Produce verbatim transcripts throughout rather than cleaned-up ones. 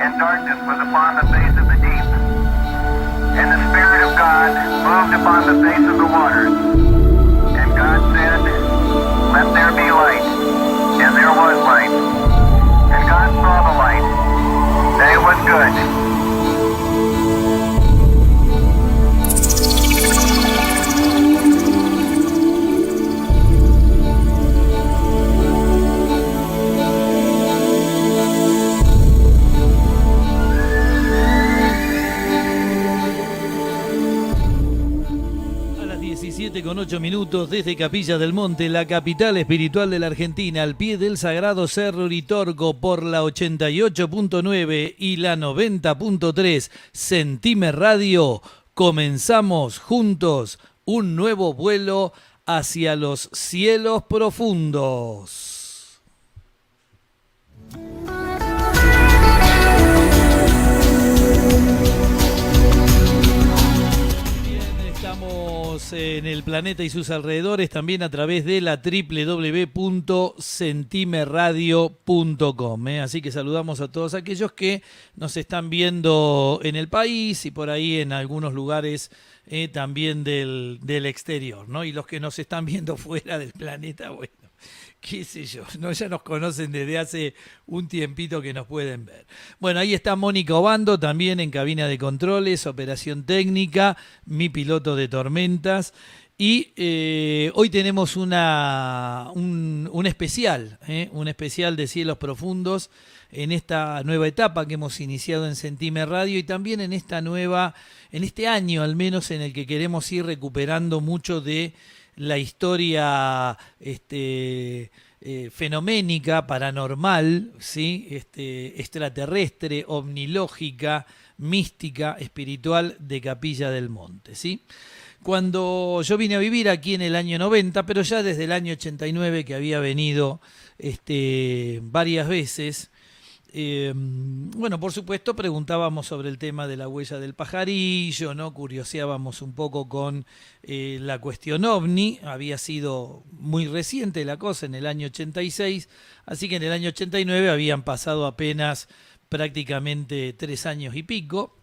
and darkness was upon the face of the deep. And the Spirit of God moved upon the face of the waters. And God said, let there be light. And there was light. And God saw the light, that it was good. Con ocho minutos desde Capilla del Monte, la capital espiritual de la Argentina, al pie del sagrado Cerro Uritorco, por la ochenta y ocho punto nueve y la noventa punto tres Sentime Radio. Comenzamos juntos un nuevo vuelo hacia los cielos profundos. En el planeta y sus alrededores, también a través de la doble u doble u doble u punto sentime radio punto com. ¿eh? Así que saludamos a todos aquellos que nos están viendo en el país y por ahí en algunos lugares eh, también del, del exterior, ¿no? Y los que nos están viendo fuera del planeta, bueno, qué sé yo, ¿no? Ya nos conocen desde hace un tiempito que nos pueden ver. Bueno, ahí está Mónica Obando, también en cabina de controles, operación técnica, mi piloto de tormentas. Y eh, hoy tenemos una, un, un especial, ¿eh? un especial de Cielos Profundos en esta nueva etapa que hemos iniciado en Sentime Radio y también en esta nueva, en este año al menos, en el que queremos ir recuperando mucho de la historia este, eh, fenoménica, paranormal, ¿sí? este, extraterrestre, omnilógica, mística, espiritual de Capilla del Monte, ¿sí? Cuando yo vine a vivir aquí en el año noventa, pero ya desde el año ochenta y nueve que había venido este, varias veces, Eh, bueno, por supuesto preguntábamos sobre el tema de la huella del pajarillo, ¿no? Curioseábamos un poco con eh, la cuestión ovni. Había sido muy reciente la cosa, en el año ochenta y seis, así que en el año ochenta y nueve habían pasado apenas prácticamente tres años y pico.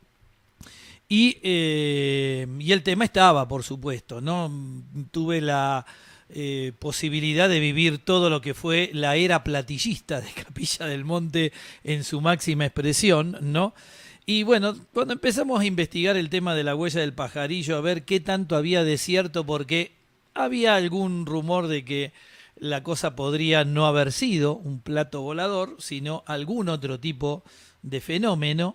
Y, eh, y el tema estaba, por supuesto, ¿no? Tuve la Eh, posibilidad de vivir todo lo que fue la era platillista de Capilla del Monte en su máxima expresión, ¿no? Y bueno, cuando empezamos a investigar el tema de la huella del pajarillo, a ver qué tanto había de cierto, porque había algún rumor de que la cosa podría no haber sido un plato volador, sino algún otro tipo de fenómeno.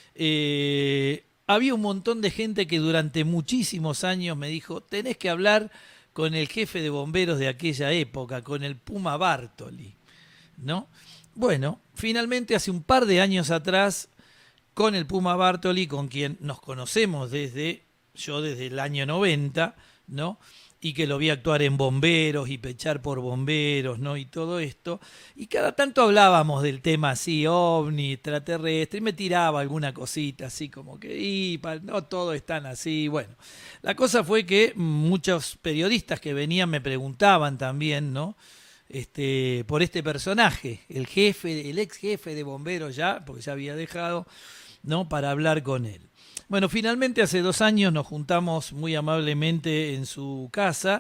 Eh, había un montón de gente que durante muchísimos años me dijo, tenés que hablar con el jefe de bomberos de aquella época, con el Puma Bartoli, ¿no? Bueno, finalmente hace un par de años atrás, con el Puma Bartoli, con quien nos conocemos desde, yo desde el año noventa, ¿no? Y que lo vi actuar en Bomberos y pechar por Bomberos, ¿no? Y todo esto. Y cada tanto hablábamos del tema así, ovni, extraterrestre, y me tiraba alguna cosita así como que, y, no todos están así. Bueno, la cosa fue que muchos periodistas que venían me preguntaban también, ¿no? Este, por este personaje, el jefe, el ex jefe de Bomberos ya, porque ya había dejado, ¿no? Para hablar con él. Bueno, finalmente hace dos años nos juntamos muy amablemente en su casa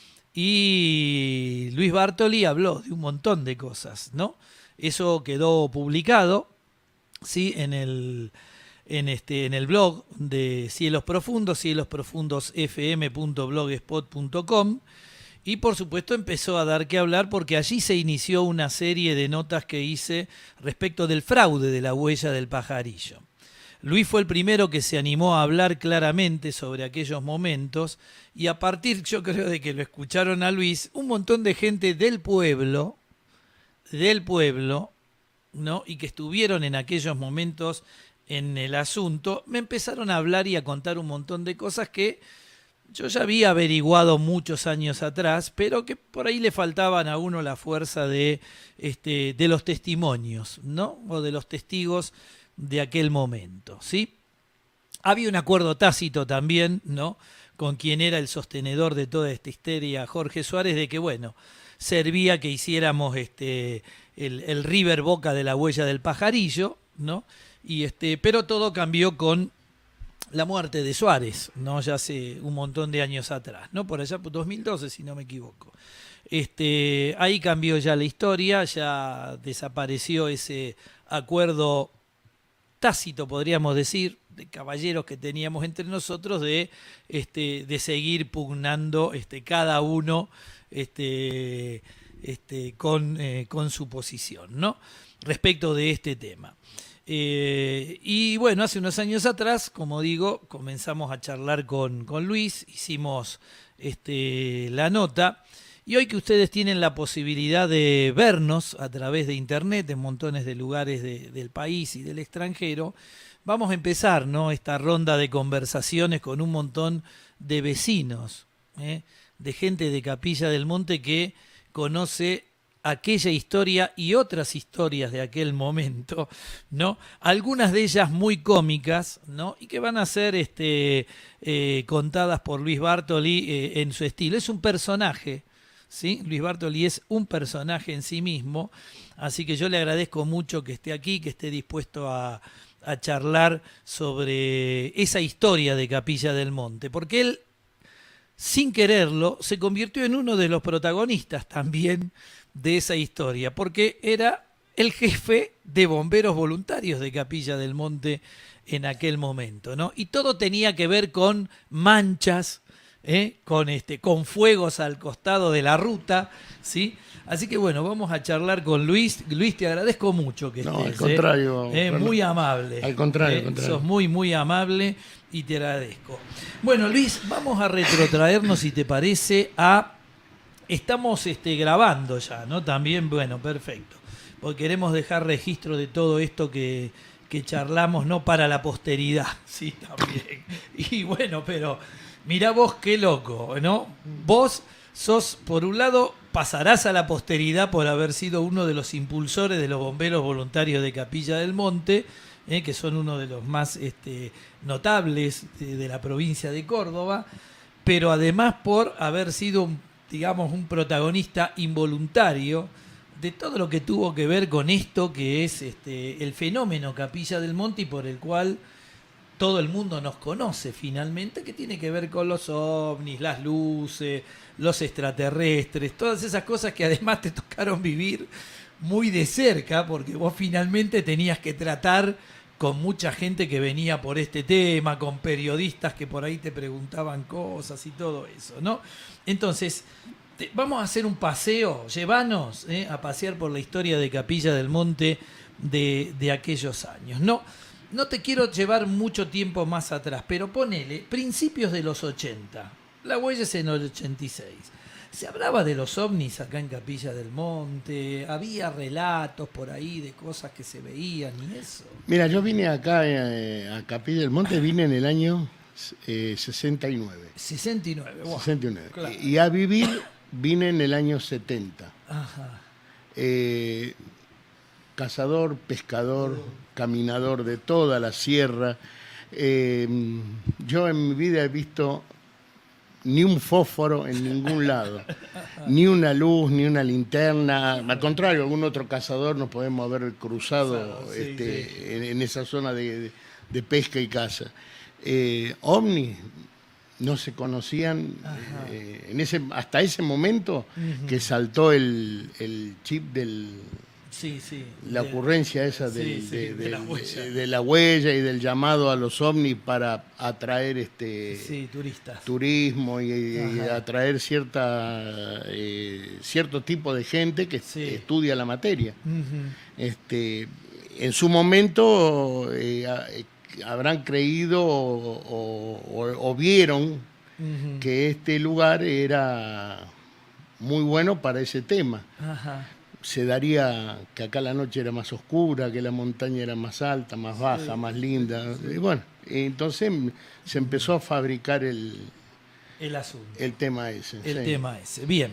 y Luis Bartoli habló de un montón de cosas, ¿no? Eso quedó publicado, ¿sí? En el, en este, en el blog de Cielos Profundos, cielos profundos f m punto blogspot punto com, y por supuesto empezó a dar que hablar porque allí se inició una serie de notas que hice respecto del fraude de la huella del pajarillo. Luis fue el primero que se animó a hablar claramente sobre aquellos momentos y a partir, yo creo, de que lo escucharon a Luis, un montón de gente del pueblo, del pueblo, ¿no? Y que estuvieron en aquellos momentos en el asunto, me empezaron a hablar y a contar un montón de cosas que yo ya había averiguado muchos años atrás, pero que por ahí le faltaban a uno la fuerza de, este, de los testimonios, ¿no? O de los testigos de aquel momento, ¿sí? Había un acuerdo tácito también, ¿no? Con quien era el sostenedor de toda esta histeria, Jorge Suárez, de que, bueno, servía que hiciéramos este, el, el River Boca de la huella del pajarillo, ¿no? Y este, pero todo cambió con la muerte de Suárez, ¿no? Ya hace un montón de años atrás, ¿no? Por allá por dos mil doce, si no me equivoco. Este, ahí cambió ya la historia, ya desapareció ese acuerdo tácito, podríamos decir, de caballeros que teníamos entre nosotros de, este, de seguir pugnando este, cada uno este, este, con, eh, con su posición, ¿no? Respecto de este tema. Eh, y bueno, hace unos años atrás, como digo, comenzamos a charlar con, con Luis, hicimos este, la nota, y hoy que ustedes tienen la posibilidad de vernos a través de internet en montones de lugares de, del país y del extranjero, vamos a empezar, ¿no?, esta ronda de conversaciones con un montón de vecinos, ¿eh? de gente de Capilla del Monte que conoce aquella historia y otras historias de aquel momento, ¿no? Algunas de ellas muy cómicas, ¿no? Y que van a ser este, eh, contadas por Luis Bartoli eh, en su estilo. Es un personaje, ¿sí? Luis Bartoli es un personaje en sí mismo, así que yo le agradezco mucho que esté aquí, que esté dispuesto a, a charlar sobre esa historia de Capilla del Monte, porque él, sin quererlo, se convirtió en uno de los protagonistas también de esa historia, porque era el jefe de bomberos voluntarios de Capilla del Monte en aquel momento, ¿no? Y todo tenía que ver con manchas, ¿eh? con, este, con fuegos al costado de la ruta, ¿sí? Así que bueno, vamos a charlar con Luis. Luis, te agradezco mucho que no, estés. al contrario. ¿eh? Eh, muy amable. Al contrario, eh, al contrario. Sos muy, muy amable y te agradezco. Bueno, Luis, vamos a retrotraernos, si te parece, a... Estamos este, grabando ya, ¿no? También, bueno, perfecto. Porque queremos dejar registro de todo esto que, que charlamos, no para la posteridad, sí, también. Y bueno, pero mirá vos qué loco, ¿no? Vos sos, por un lado, pasarás a la posteridad por haber sido uno de los impulsores de los bomberos voluntarios de Capilla del Monte, ¿eh? que son uno de los más este, notables de, de la provincia de Córdoba, pero además por haber sido un digamos, un protagonista involuntario de todo lo que tuvo que ver con esto que es este, el fenómeno Capilla del Monte y por el cual todo el mundo nos conoce finalmente, que tiene que ver con los ovnis, las luces, los extraterrestres, todas esas cosas que además te tocaron vivir muy de cerca, porque vos finalmente tenías que tratar con mucha gente que venía por este tema, con periodistas que por ahí te preguntaban cosas y todo eso, ¿no? Entonces, te, vamos a hacer un paseo, llévanos ¿eh? a pasear por la historia de Capilla del Monte de, de aquellos años. No, no te quiero llevar mucho tiempo más atrás, pero ponele, principios de los ochenta, la huella es en el ochenta y seis. Se hablaba de los ovnis acá en Capilla del Monte, había relatos por ahí de cosas que se veían y eso. Mira, yo vine acá eh, a Capilla del Monte, vine en el año eh, sesenta y nueve. sesenta y nueve, wow. sesenta y nueve. Claro. Y a vivir vine en el año setenta. Ajá. Eh, cazador, pescador, caminador de toda la sierra. Eh, yo en mi vida he visto ni un fósforo en ningún lado, ni una luz, ni una linterna. Al contrario, algún otro cazador nos podemos haber cruzado sí, este, sí. En, en esa zona de, de, de pesca y caza. Eh, ovnis no se conocían eh, en ese, hasta ese momento uh-huh. que saltó el, el chip del... Sí, sí. La de, ocurrencia esa del, sí, sí, de, de, de, la huella. De, de la huella y del llamado a los ovnis para atraer este sí, turistas. turismo y, y atraer cierta eh, cierto tipo de gente que sí. estudia la materia. Uh-huh. Este, en su momento eh, habrán creído o, o, o vieron uh-huh. que este lugar era muy bueno para ese tema. Ajá. Se daría que acá la noche era más oscura, que la montaña era más alta, más baja, sí, más linda. Sí. Y bueno, entonces se empezó a fabricar el, el asunto. El tema ese. El sí. tema ese. Bien.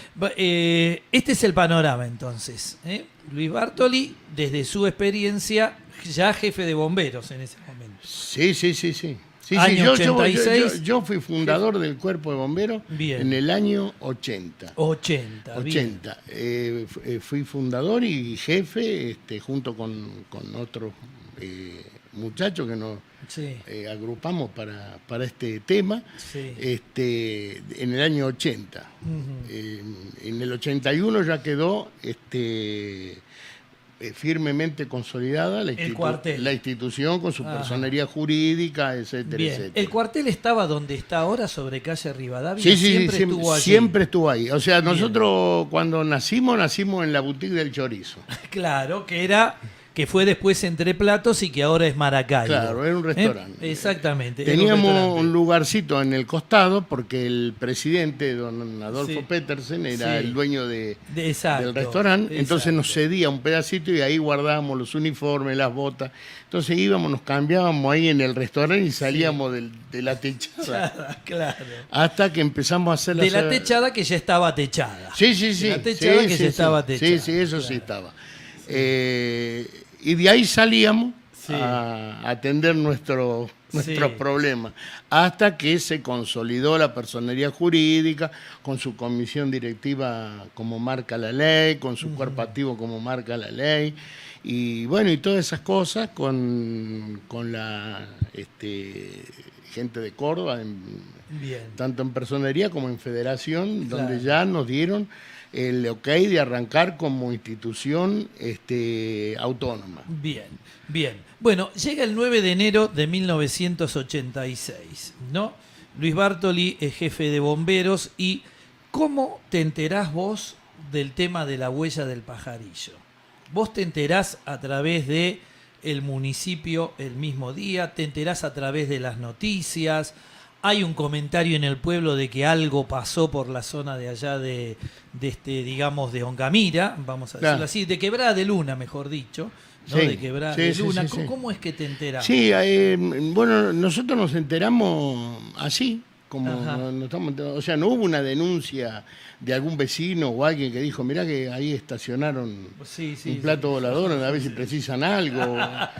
Eh, este es el panorama entonces. ¿eh? Luis Bartoli, desde su experiencia, ya jefe de bomberos en ese momento. Sí, sí, sí, sí. Sí, año sí, yo, ochenta y yo, seis. yo, yo fui fundador del Cuerpo de Bomberos Bien. en el año ochenta. ochenta. ochenta. Eh, fui fundador y jefe, este, junto con, con otros eh, muchachos que nos sí. eh, agrupamos para, para este tema, sí. este, en el año ochenta. Uh-huh. eh, en el ochenta y uno ya quedó este, eh, firmemente consolidada la, institu- la institución con su Ajá. personería jurídica, etcétera, Bien. etcétera. ¿El cuartel estaba donde está ahora, sobre calle Rivadavia? Sí, sí, siempre siempre estuvo allí. Siempre estuvo ahí. O sea, nosotros Bien. cuando nacimos, nacimos en la boutique del chorizo. Claro, que era... que fue después Entre Platos y que ahora es Maracaibo. Claro, era un restaurante. ¿Eh? Exactamente. Teníamos un, restaurante. un lugarcito en el costado porque el presidente, don Adolfo sí. Petersen, era sí. el dueño de, de exacto, del restaurante. Exacto. Entonces nos cedía un pedacito y ahí guardábamos los uniformes, las botas. Entonces íbamos, nos cambiábamos ahí en el restaurante y salíamos sí. de, de la techada. Claro. Hasta que empezamos a hacer la... De la techada que ya estaba techada. Sí, sí, sí. De la techada sí, que sí, ya sí. estaba techada. Sí, sí, eso claro. sí estaba. Eh, y de ahí salíamos sí. a atender nuestro, nuestros sí. problemas, hasta que se consolidó la personería jurídica, con su comisión directiva como marca la ley, con su uh-huh. cuerpo activo como marca la ley, y bueno, y todas esas cosas con, con la este, gente de Córdoba, en, tanto en personería como en federación, claro. donde ya nos dieron el ok de arrancar como institución este, autónoma. Bien, bien. Bueno, llega el nueve de enero de mil novecientos ochenta y seis, ¿no? Luis Bartoli es jefe de bomberos. ¿Y cómo te enterás vos del tema de la huella del pajarillo? Vos te enterás a través de el municipio el mismo día, te enterás a través de las noticias. Hay un comentario en el pueblo de que algo pasó por la zona de allá de, de este, digamos, de Ongamira, vamos a decirlo claro. así, de Quebrada de Luna, mejor dicho, ¿no? Sí, de Quebrada sí, de sí, Luna. Sí, sí, ¿Cómo sí. es que te enterás? Sí, eh, bueno, nosotros nos enteramos así, como nos estamos, o sea, no hubo una denuncia de algún vecino o alguien que dijo, mirá que ahí estacionaron sí, sí, un plato sí, volador, sí, a ver sí, si precisan algo.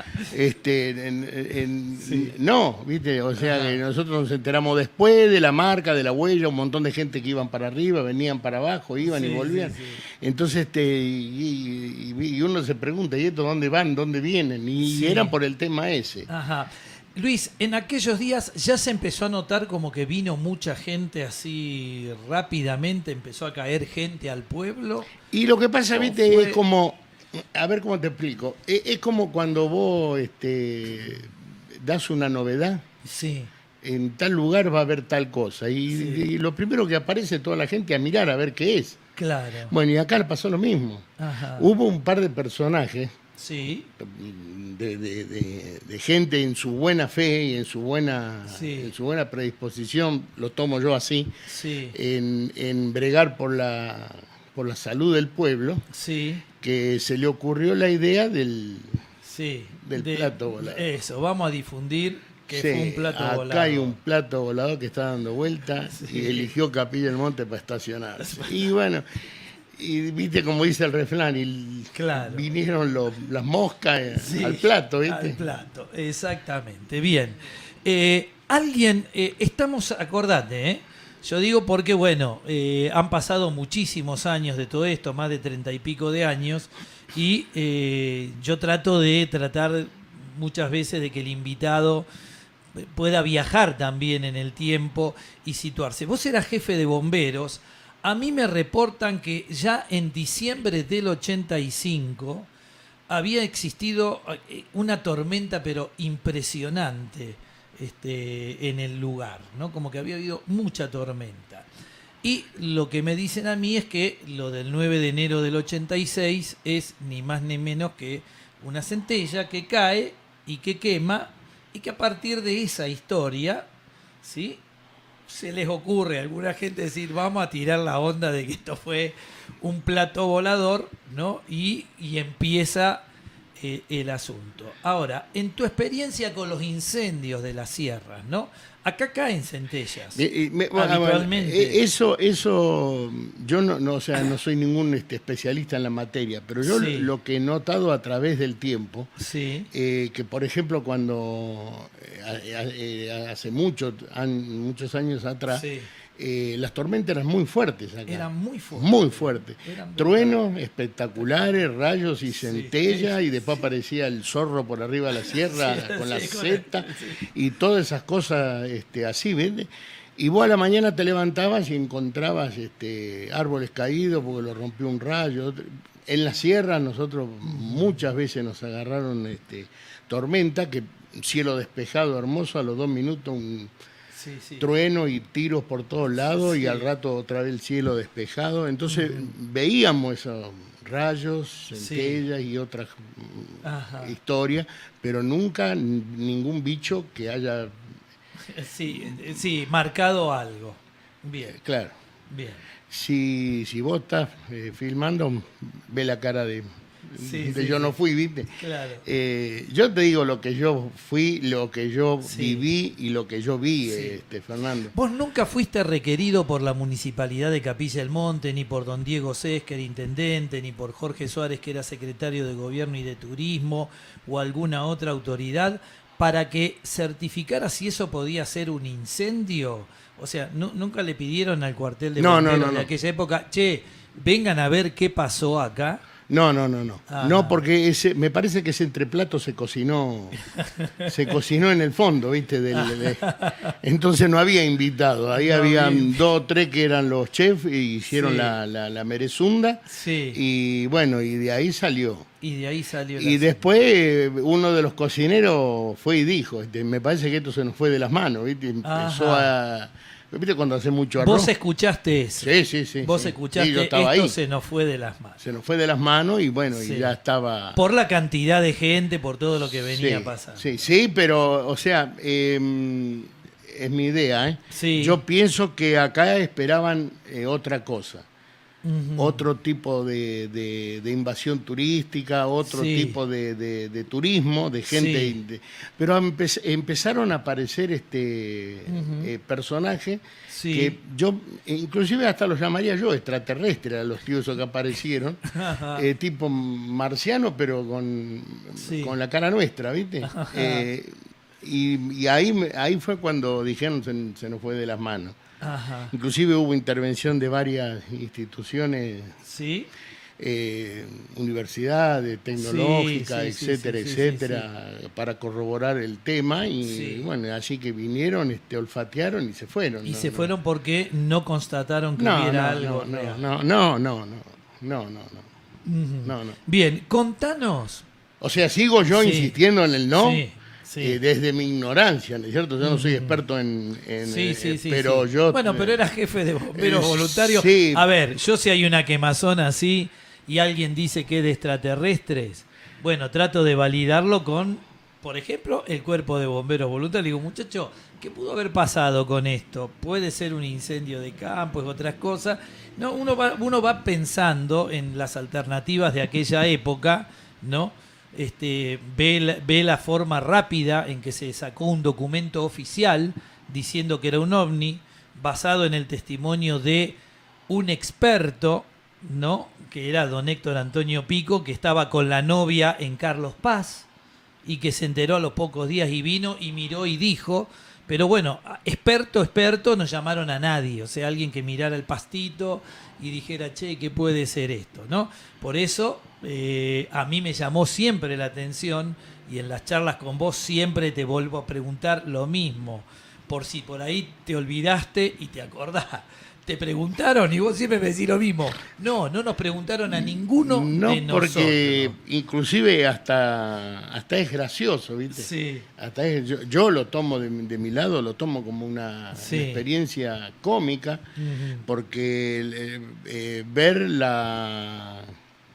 este, en, en, sí. No, ¿viste? O sea, Ajá. que nosotros nos enteramos después de la marca, de la huella, un montón de gente que iban para arriba, venían para abajo, iban sí, y volvían. Sí, sí. Entonces, este, y, y, y uno se pregunta, ¿y esto dónde van, dónde vienen? Y sí. eran por el tema ese. Ajá. Luis, en aquellos días ya se empezó a notar como que vino mucha gente así rápidamente, empezó a caer gente al pueblo. Y lo que pasa, viste, fue... es como, a ver cómo te explico, es, es como cuando vos este, das una novedad. Sí. En tal lugar va a haber tal cosa. Y, sí. y lo primero que aparece toda la gente a mirar a ver qué es. Claro. Bueno, y acá pasó lo mismo. Ajá. Hubo un par de personajes. Sí. De, de, de, de gente en su buena fe y en su buena, sí. en su buena predisposición, lo tomo yo así, sí. en, en bregar por la, por la salud del pueblo, sí. que se le ocurrió la idea del, sí. del de, plato volador. Eso, vamos a difundir que sí, fue un plato acá volador. Acá hay un plato volador que está dando vuelta sí. y eligió Capilla del Monte para estacionarse. Y bueno... Y viste como dice el refrán, y claro. vinieron los, las moscas sí, al plato, ¿viste? Al plato, exactamente. Bien. Eh, alguien, eh, estamos, acordate, ¿eh? Yo digo porque, bueno, eh, han pasado muchísimos años de todo esto, más de treinta y pico de años, y eh, yo trato de tratar muchas veces de que el invitado pueda viajar también en el tiempo y situarse. Vos eras jefe de bomberos. A mí me reportan que ya en diciembre del ochenta y cinco había existido una tormenta, pero impresionante este, en el lugar, ¿no? Como que había habido mucha tormenta. Y lo que me dicen a mí es que lo del nueve de enero del ochenta y seis es ni más ni menos que una centella que cae y que quema, y que a partir de esa historia, ¿sí?, se les ocurre a alguna gente decir, vamos a tirar la onda de que esto fue un plato volador, ¿no? Y, y empieza eh, el asunto. Ahora, en tu experiencia con los incendios de las sierras, ¿no? Acá caen centellas. Eh, eh, me- bueno, habitualmente. eh, eso, eso, yo no, no, o sea, no soy ningún este, especialista en la materia, pero yo Sí. lo que he notado a través del tiempo, Sí. eh, que por ejemplo cuando eh, eh, hace mucho, an- muchos años atrás, Sí. eh, las tormentas eran muy fuertes acá. Eran muy fuertes. Muy fuertes. Eran Truenos espectaculares, rayos y Sí, centellas, sí, y después sí. aparecía el zorro por arriba de la sierra Sí, con la sí, con seta el- sí. y todas esas cosas este, así, ¿ves? Y vos a la mañana te levantabas y encontrabas este, árboles caídos porque lo rompió un rayo. En la sierra nosotros muchas veces nos agarraron este, tormenta, que cielo despejado hermoso, a los dos minutos un Sí, sí. trueno y tiros por todos lados, Sí. y al rato otra vez el cielo despejado. Entonces veíamos esos rayos, centellas y otras mm, Ajá. historias, pero nunca n- ningún bicho que haya, Sí, eh, sí, marcado algo. Bien, claro. bien. Si, si vos estás eh, filmando, ve la cara de, Sí, de sí, yo sí. no fui, ¿viste? Claro. Eh, yo te digo lo que yo fui, lo que yo Sí. viví y lo que yo vi, Sí. este, Fernando. Vos nunca fuiste requerido por la Municipalidad de Capilla del Monte, ni por don Diego Césquer, intendente, ni por Jorge Suárez, que era secretario de Gobierno y de Turismo, o alguna otra autoridad, para que certificara si eso podía ser un incendio. O sea, nu- nunca le pidieron al cuartel de No, no, bomberos no, de no. aquella época, che, vengan a ver qué pasó acá. No, no, no, no. Ah. No, porque ese, me parece que ese entreplato se cocinó, se cocinó en el fondo, ¿viste? Del- de- entonces no había invitado. Ahí No habían había. dos o tres que eran los chefs y hicieron Sí. la, la, la merezunda. Sí, Y bueno, y de ahí salió. y de ahí salió el Y asunto. después eh, uno de los cocineros fue y dijo, este, me parece que esto se nos fue de las manos, ¿viste? Empezó Ajá. a... ¿Viste cuando hace mucho arroz? Vos escuchaste eso. Sí, sí, sí. Vos sí. escuchaste, Sí, yo estaba esto ahí. se nos fue de las manos. Se nos fue de las manos y bueno, Sí. y ya estaba... Por la cantidad de gente, por todo lo que venía sí, pasando. Sí, sí, pero, o sea, eh, es mi idea, ¿eh? Sí. Yo pienso que acá esperaban eh, otra cosa. Ujú. Otro tipo de, de- de invasión turística, otro Sí. tipo de, de- de turismo, de gente... Sí. de- pero empe- empezaron a aparecer este Ujú. eh, personajes Sí. que yo, inclusive hasta los llamaría yo extraterrestres, a los tíos que aparecieron, Ajá. eh, tipo marciano, pero con, Sí. con la cara nuestra, ¿viste? Ajá. Eh, y y ahí, me- ahí fue cuando dijeron se, se nos fue de las manos. Ajá. Inclusive hubo intervención de varias instituciones, Sí. eh, universidades, tecnológicas, Sí, sí, sí, etcétera, sí, sí, sí, etcétera, para corroborar el tema. Y Sí. bueno, así que vinieron, este, olfatearon y se fueron. Y No, se no. fueron porque no constataron que No, no, hubiera no, algo no, real. no, no, no, no, no, no, no, Ujú. no, no. Bien, contanos. O sea, sigo yo Sí. insistiendo en el no. Sí, sí. eh, desde mi ignorancia, ¿no es cierto? Yo no soy experto en... en, Sí, eh, sí, sí. pero sí. yo... Bueno, pero era jefe de bomberos Eh, voluntarios. sí. A ver, yo si hay una quemazón así y alguien dice que es de extraterrestres, bueno, trato de validarlo con, por ejemplo, el cuerpo de bomberos voluntarios. Digo, muchacho, ¿qué pudo haber pasado con esto? Puede ser un incendio de campo, es otras cosas. No, uno va, uno va pensando en las alternativas de aquella época, ¿no? Este, ve, la, ve la forma rápida en que se sacó un documento oficial diciendo que era un ovni, basado en el testimonio de un experto, ¿no? Que era don Héctor Antonio Pico, que estaba con la novia en Carlos Paz y que se enteró a los pocos días y vino y miró y dijo. Pero bueno, experto, experto, no llamaron a nadie, o sea, alguien que mirara el pastito y dijera, che, ¿qué puede ser esto? ¿No? Por eso eh, a mí me llamó siempre la atención y en las charlas con vos siempre te vuelvo a preguntar lo mismo, por si por ahí te olvidaste y te acordás. Te preguntaron y vos siempre me decís lo mismo. No, no nos preguntaron a ninguno No, de nosotros. porque inclusive hasta, hasta es gracioso, ¿viste? Sí, Hasta es- yo, yo lo tomo de, mi- de mi lado, lo tomo como una Sí. experiencia cómica, Ujú. porque eh, eh, ver la,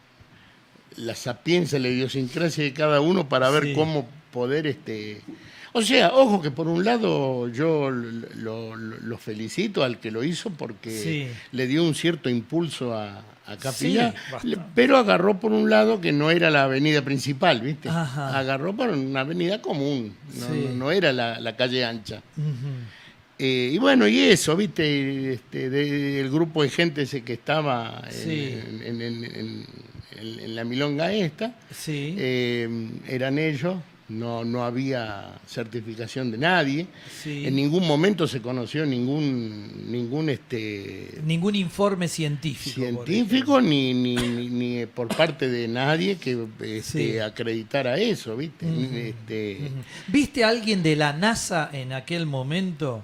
la sapiencia, la idiosincrasia de cada uno para ver Sí. cómo poder... este O sea, ojo que por un lado yo lo, lo, lo felicito al que lo hizo porque Sí. le dio un cierto impulso a, a Capilla, Sí, bastante. pero agarró por un lado que no era la avenida principal, ¿viste? Ajá. Agarró por una avenida común, no, Sí. no, no era la, la calle ancha. Ujú. Eh, y bueno, y eso, ¿viste? Este, de, el grupo de gente ese que estaba en, Sí. en, en, en, en, en la milonga esta, Sí. eh, eran ellos, no, no había certificación de nadie, Sí. en ningún momento se conoció ningún, ningún este, Ningún informe científico. por científico ni, ni, ni, ni por parte de nadie que este, Sí. acreditara eso, ¿viste? Ujú. Este, Ujú. ¿Viste a alguien de la NASA en aquel momento?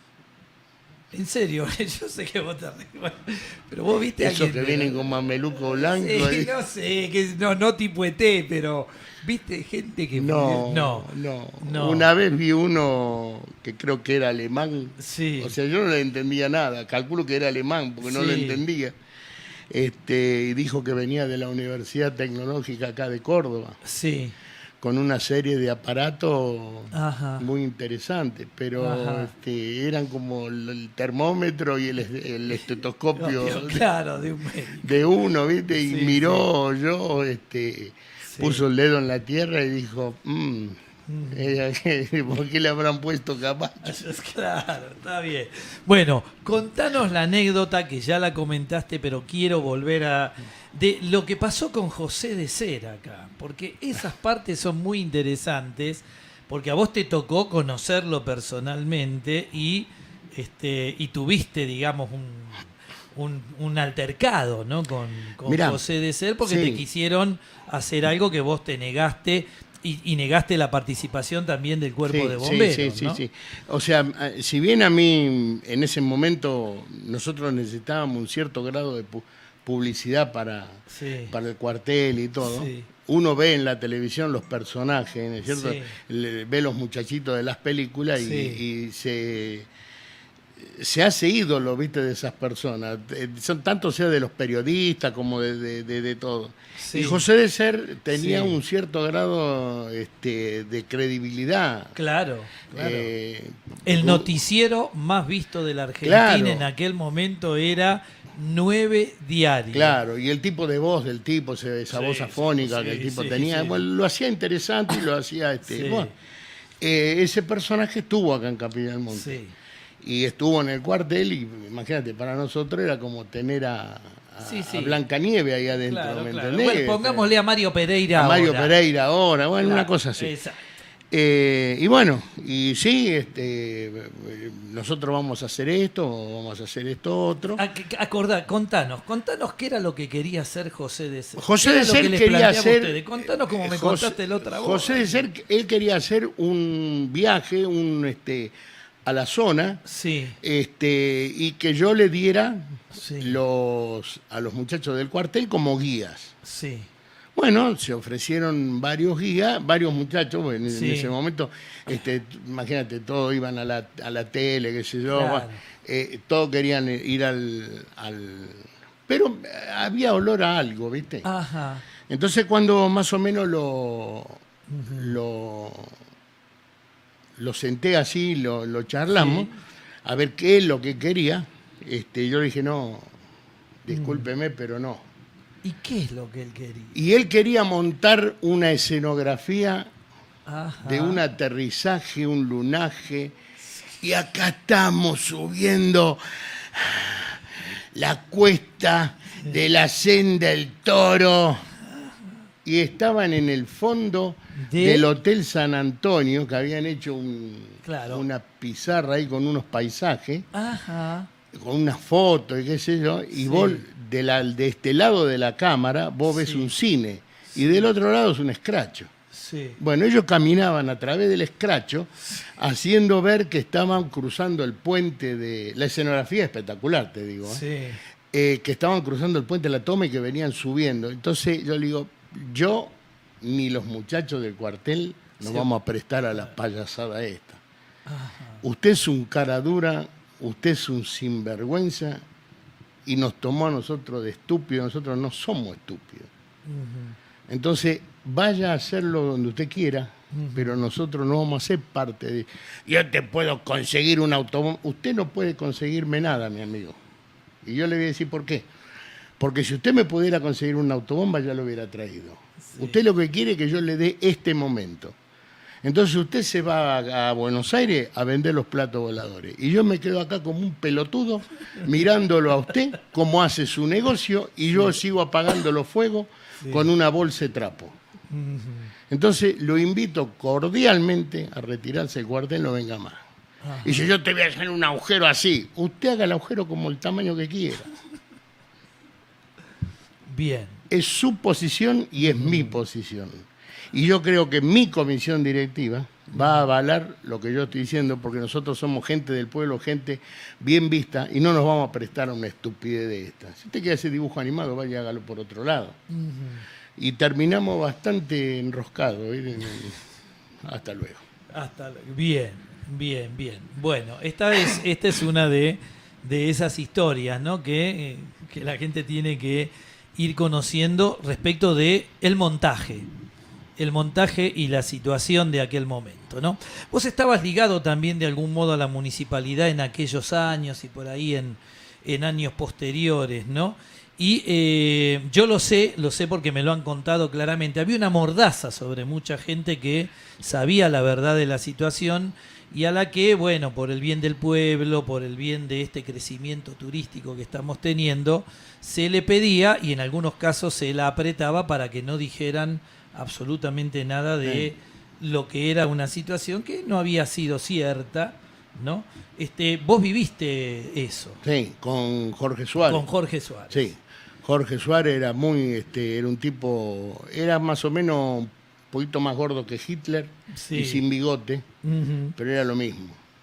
En serio, yo sé que vos te reís, bueno, pero vos viste a Esos alguien que de vienen la- con mameluco blanco. Sí, ahí. no sé, que no, no tipo E T, pero viste gente que No, no, no, no. Una vez vi uno que creo que era alemán. Sí. O sea, yo no le entendía nada. Calculo que era alemán porque no Sí. lo entendía. Este, y dijo que venía de la Universidad Tecnológica acá de Córdoba, Sí, con una serie de aparatos ajá. muy interesantes, pero Ajá. este, eran como el el termómetro y el, es- el estetoscopio de, Claro, de un médico. de uno, ¿viste? Y Sí, miró yo, este, Sí. puso el dedo en la tierra y dijo, "Mm, ella, ¿por qué le habrán puesto capacho?" Claro, está bien. Bueno, contanos la anécdota que ya la comentaste, pero quiero volver a... de lo que pasó con José de Ser acá, porque esas partes son muy interesantes, porque a vos te tocó conocerlo personalmente y, este, y tuviste, digamos, un, un, un altercado, ¿no? con, con Mirá, José de Ser, porque sí. te quisieron hacer algo que vos te negaste. Y, y negaste la participación también del cuerpo Sí, de bomberos, sí, sí, ¿no? sí, sí. O sea, eh, si bien a mí en ese momento nosotros necesitábamos un cierto grado de pu- publicidad para, Sí. para el cuartel y todo, Sí. uno ve en la televisión los personajes, ¿no es cierto? Sí. Le- ve los muchachitos de las películas y, Sí. y se, se hace ídolo, ¿viste? De esas personas. Eh, Son tanto sea de los periodistas como de, de, de- de todo. Sí. Y José de Ser tenía Sí. un cierto grado este, de credibilidad. Claro, claro. Eh, El un- noticiero más visto de la Argentina Claro. en aquel momento era Nueve Diario. Claro, y el tipo de voz del tipo, ese- esa Sí, voz afónica sí, que el tipo sí, tenía, sí. bueno, lo hacía interesante y lo hacía... Este, Sí. bueno, eh, ese personaje estuvo acá en Capilla del Monte. Sí. Y estuvo en el cuartel y imagínate, para nosotros era como tener a, a, Sí, sí. a Blancanieves ahí adentro, Claro, ¿me claro. entendés? Bueno, pongámosle a Mario Pereira A Mario ahora. Pereira ahora, bueno, Claro, una cosa así. exacto. Eh, y bueno, y sí, este, eh, nosotros vamos a hacer esto, o vamos a hacer esto otro. Ac- Acordá, contanos, contanos qué era lo que quería hacer José de Ser. José ¿Qué de era lo Ser que les quería planteaba a hacer. ustedes? Contanos como me José- contaste la otra vez. José de Ser, él quería hacer un viaje, un este, a la zona, Sí, este, y que yo le diera Sí. los a los muchachos del cuartel como guías. sí. Bueno, se ofrecieron varios guías, varios muchachos, bueno, en, Sí. en ese momento, este, imagínate, todos iban a la, a la tele, qué sé yo, Claro. bueno, eh, todos querían ir al, al... Pero eh, había olor a algo, ¿viste? Ajá. Entonces cuando más o menos lo, lo, lo senté así, lo, lo charlamos, Sí. a ver qué es lo que quería, este, yo le dije, no, discúlpeme, pero no. ¿Y qué es lo que él quería? Y él quería montar una escenografía Ajá. de un aterrizaje, un lunaje, y acá estamos subiendo la cuesta de la senda del Toro, y estaban en el fondo ¿De? del Hotel San Antonio, que habían hecho un- Claro. una pizarra ahí con unos paisajes, Ajá. con unas fotos y qué sé yo, y Sí. vos de, la, de este lado de la cámara vos ves Sí. un cine, y del otro lado es un escracho. Sí. Bueno, ellos caminaban a través del escracho, haciendo ver que estaban cruzando el puente de... La escenografía es espectacular, te digo, ¿eh? Sí. Eh, que estaban cruzando el puente de la Toma y que venían subiendo. Entonces yo le digo, yo ni los muchachos del cuartel nos Sí. vamos a prestar a la payasada esta. Ajá. Usted es un cara dura, usted es un sinvergüenza y nos tomó a nosotros de estúpidos. Nosotros no somos estúpidos. Ujú. Entonces, vaya a hacerlo donde usted quiera, uh-huh. pero nosotros no vamos a ser parte de... Yo te puedo conseguir un automóvil. Usted no puede conseguirme nada, mi amigo. Y yo le voy a decir por qué. Porque si usted me pudiera conseguir una autobomba, ya lo hubiera traído. Sí. Usted lo que quiere es que yo le dé este momento. Entonces usted se va a, a Buenos Aires a vender los platos voladores. Y yo me quedo acá como un pelotudo, mirándolo a usted, cómo hace su negocio, y yo sí. sigo apagando los fuegos sí. con una bolsa de trapo. Uh-huh. Entonces lo invito cordialmente a retirarse del cuartel, no venga más. Uh-huh. Y si yo te voy a hacer un agujero así, usted haga el agujero como el tamaño que quiera. Bien. Es su posición y es uh-huh. mi posición. Y yo creo que mi comisión directiva va a avalar lo que yo estoy diciendo, porque nosotros somos gente del pueblo, gente bien vista, y no nos vamos a prestar a una estupidez de esta. Si usted quiere hacer dibujo animado, vaya a hágalo por otro lado. Uh-huh. Y terminamos bastante enroscados. ¿eh? Hasta luego. Hasta luego. Bien, bien, bien. Bueno, esta es, esta es una de, de esas historias, ¿no? que, eh, que la gente tiene que ir conociendo respecto de el montaje. el montaje y la situación de aquel momento, ¿no? Vos estabas ligado también de algún modo a la municipalidad en aquellos años y por ahí en, en años posteriores, ¿no? Y eh, yo lo sé, lo sé porque me lo han contado claramente. Había una mordaza sobre mucha gente que sabía la verdad de la situación y a la que, bueno, por el bien del pueblo, por el bien de este crecimiento turístico que estamos teniendo, se le pedía y en algunos casos se la apretaba para que no dijeran absolutamente nada de sí. lo que era una situación que no había sido cierta, ¿no? Este, vos viviste eso. Sí, con Jorge Suárez. Con Jorge Suárez. Sí, Jorge Suárez era muy, este, era un tipo, era más o menos un poquito más gordo que Hitler sí. y sin bigote, uh-huh. pero era lo mismo.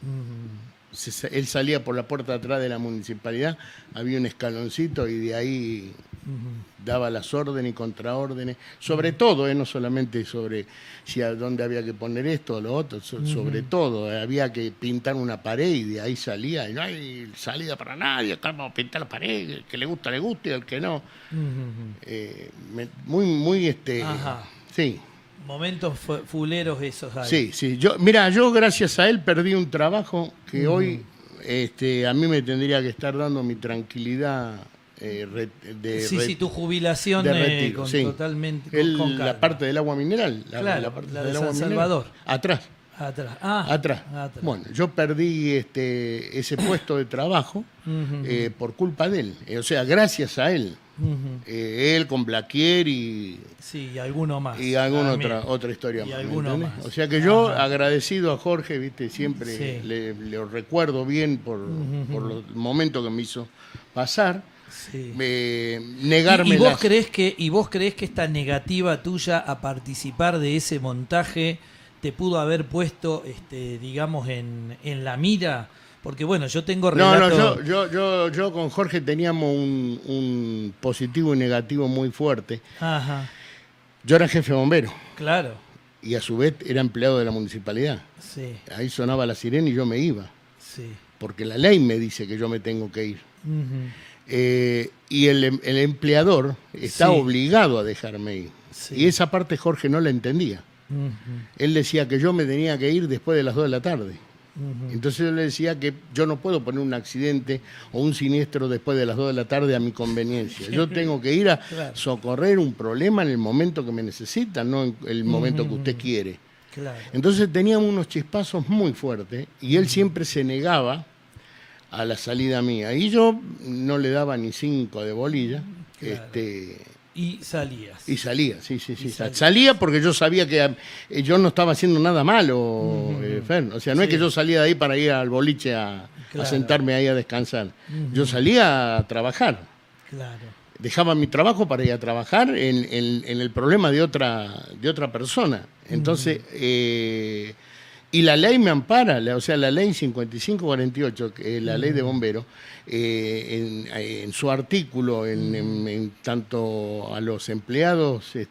Uh-huh. Se, él salía por la puerta de atrás de la municipalidad, había un escaloncito y de ahí uh-huh. daba las órdenes y contraórdenes, sobre uh-huh. todo, eh, no solamente sobre si a dónde había que poner esto o lo otro, so, uh-huh. sobre todo, eh, había que pintar una pared y de ahí salía, y no hay salida para nadie, acá vamos a pintar la pared, el que le gusta le gusta y el que no. Uh-huh. Eh, me, muy, muy, este, Ajá. sí. Momentos fuleros esos. Ahí. Sí, sí. Yo, mira, yo gracias a él perdí un trabajo que uh-huh. hoy este, a mí me tendría que estar dando mi tranquilidad eh, re, de Sí, re, sí, tu jubilación de retiro, eh, con, sí. totalmente con, él, con la parte del agua mineral. La, claro, la parte la del de agua San mineral, Salvador. Atrás. Atrás. Ah, atrás. atrás. Bueno, yo perdí este, ese puesto de trabajo uh-huh. eh, por culpa de él. Eh, o sea, gracias a él. Uh-huh. Eh, él con Blaquier y... Sí, y alguno más. Y alguna otra, otra historia y más. Alguno más. O sea que yo, Ajá. agradecido a Jorge, viste, siempre sí. le, le recuerdo bien por, uh-huh. por los momentos que me hizo pasar. Sí. Eh, negarme ¿Y, y vos las... crees que y vos crees que esta negativa tuya a participar de ese montaje te pudo haber puesto, este, digamos, en, en la mira? Porque bueno, yo tengo relato... No, no, yo, yo, yo, yo con Jorge teníamos un, un positivo y negativo muy fuerte. Ajá. Yo era jefe bombero. Claro. Y a su vez era empleado de la municipalidad. Sí. Ahí sonaba la sirena y yo me iba. Sí. Porque la ley me dice que yo me tengo que ir. Uh-huh. Eh, y el, el empleador está sí. obligado a dejarme ir. Sí. Y esa parte Jorge no la entendía. Uh-huh. Él decía que yo me tenía que ir después de las dos de la tarde. Uh-huh. Entonces yo le decía que yo no puedo poner un accidente o un siniestro después de las dos de la tarde a mi conveniencia. Yo tengo que ir a claro. socorrer un problema en el momento que me necesitan, no en el momento uh-huh. que usted quiere. Claro. Entonces teníamos unos chispazos muy fuertes y él uh-huh. siempre se negaba a la salida mía. Y yo no le daba ni cinco de bolilla. Claro. Este, y salías. Y salía, sí, sí, sí. Salía. salía porque yo sabía que eh, yo no estaba haciendo nada malo, uh-huh. eh, Fer. O sea, no sí. es que yo salía de ahí para ir al boliche a, claro. a sentarme ahí a descansar. Uh-huh. Yo salía a trabajar. Claro. Dejaba mi trabajo para ir a trabajar en, en, en el problema de otra, de otra persona. Entonces... Uh-huh. eh, Y la ley me ampara, o sea, la ley cincuenta y cinco cuarenta y ocho, que es la ley de bomberos, eh, en, en su artículo, en, en, en tanto a los empleados de,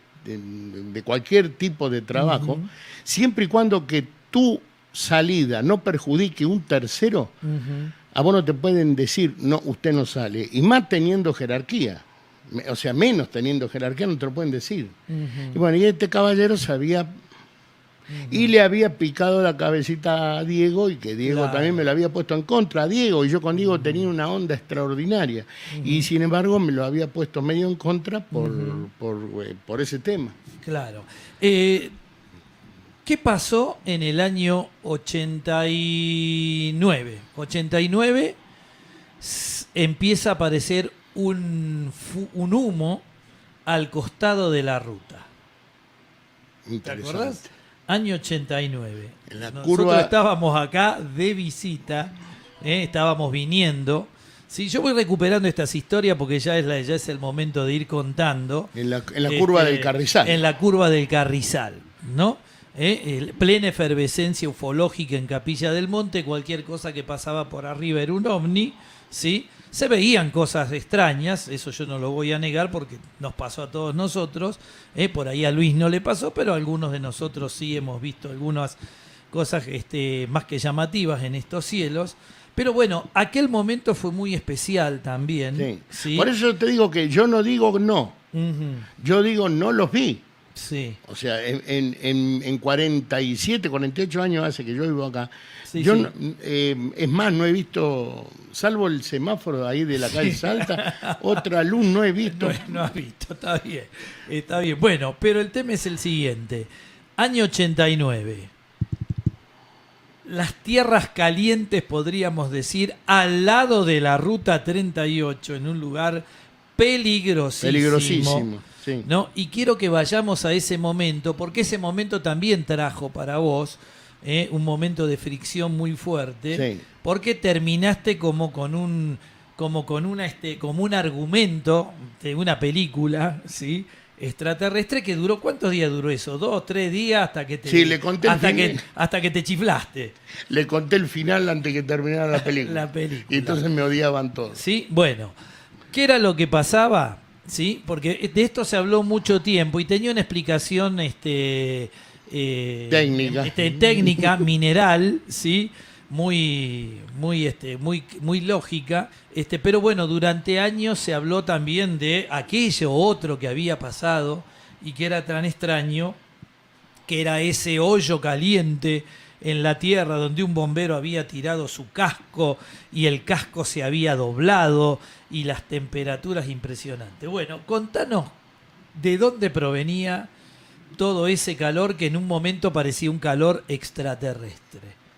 de cualquier tipo de trabajo, uh-huh. siempre y cuando que tu salida no perjudique un tercero, uh-huh. a vos no te pueden decir, no, usted no sale, y más teniendo jerarquía. o sea, menos teniendo jerarquía, no te lo pueden decir. Uh-huh. Y bueno, y este caballero sabía, uh-huh. y le había picado la cabecita a Diego, y que Diego claro. también me lo había puesto en contra a Diego, y yo con Diego uh-huh. tenía una onda extraordinaria, uh-huh. y sin embargo me lo había puesto medio en contra por, uh-huh. por, eh, por ese tema. Claro. Eh, ¿Qué pasó en el año ochenta y nueve? ochenta y nueve s- empieza a aparecer un, fu- un humo al costado de la ruta. ¿Te acuerdas? Año ochenta y nueve. En la Nosotros curva... estábamos acá de visita, ¿eh? Estábamos viniendo. Sí, yo voy recuperando estas historias porque ya es, la, ya es el momento de ir contando. En la, en la curva este, del Carrizal. En la curva del Carrizal, ¿no? ¿Eh? El, plena efervescencia ufológica en Capilla del Monte, cualquier cosa que pasaba por arriba era un ovni, ¿sí? Se veían cosas extrañas, eso yo no lo voy a negar porque nos pasó a todos nosotros, ¿eh? Por ahí a Luis no le pasó, pero algunos de nosotros sí hemos visto algunas cosas este, más que llamativas en estos cielos. Pero bueno, aquel momento fue muy especial también. Sí. ¿Sí? Por eso te digo que yo no digo no, Uh-huh. yo digo no los vi. Sí. O sea, en, en, en, en cuarenta y siete, cuarenta y ocho años hace que yo vivo acá. Sí, yo sí. No, eh, es más, no he visto, salvo el semáforo ahí de la calle sí. Salta, otra luz no he visto. No, no has visto, está bien, está bien. Bueno, pero el tema es el siguiente. Año ochenta y nueve. Las tierras calientes, podríamos decir, al lado de la ruta treinta y ocho, en un lugar peligrosísimo. Peligrosísimo. Sí. ¿No? Y quiero que vayamos a ese momento, porque ese momento también trajo para vos eh, un momento de fricción muy fuerte, sí. porque terminaste como con un, como con una, este, como un argumento de una película, ¿sí? Extraterrestre que duró, ¿cuántos días duró eso? ¿Dos, tres días hasta que te, sí, le conté hasta el que, hasta que te chiflaste? Le conté el final antes que terminara la película. La película. Y entonces me odiaban todos. Sí, bueno, ¿qué era lo que pasaba? Sí, porque de esto se habló mucho tiempo y tenía una explicación este, eh, técnica, este, técnica mineral, sí, muy, muy, este, muy, muy lógica. Este, pero bueno, durante años se habló también de aquello otro que había pasado y que era tan extraño, que era ese hoyo caliente en la tierra donde un bombero había tirado su casco y el casco se había doblado y las temperaturas impresionantes. Bueno, contanos de dónde provenía todo ese calor que en un momento parecía un calor extraterrestre.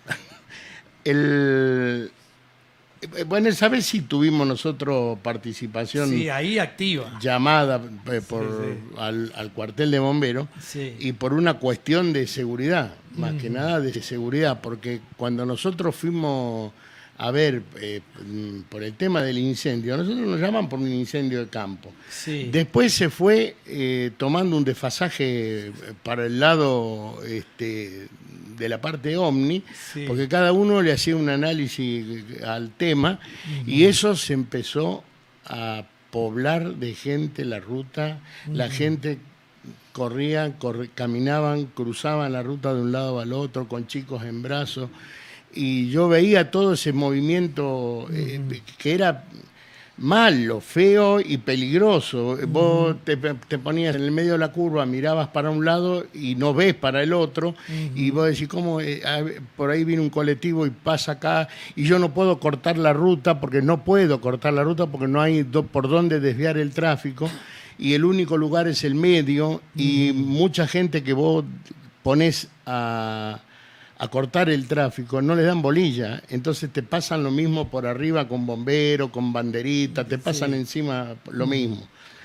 El... Bueno, ¿sabes si tuvimos nosotros participación? Sí, ahí activa. Llamada eh, por, sí, sí. Al, al cuartel de bomberos sí. y por una cuestión de seguridad, más uh-huh. que nada de seguridad, porque cuando nosotros fuimos a ver eh, por el tema del incendio, nosotros nos llaman por un incendio de campo. Sí. Después se fue eh, tomando un desfasaje para el lado este, de la parte OVNI, sí. porque cada uno le hacía un análisis al tema, uh-huh. y eso se empezó a poblar de gente la ruta, uh-huh. la gente corría, corri- caminaban, cruzaban la ruta de un lado al otro con chicos en brazos, y yo veía todo ese movimiento eh, uh-huh. que era malo, feo y peligroso. Uh-huh. Vos te, te ponías en el medio de la curva, mirabas para un lado y no ves para el otro, uh-huh. y vos decís, ¿cómo? Eh, por ahí viene un colectivo y pasa acá, y yo no puedo cortar la ruta, porque no puedo cortar la ruta, porque no hay do, por dónde desviar el tráfico, y el único lugar es el medio, uh-huh. y mucha gente que vos ponés a... a cortar el tráfico, no le dan bolilla, entonces te pasan lo mismo por arriba con bombero, con banderita, te pasan sí. encima lo mismo.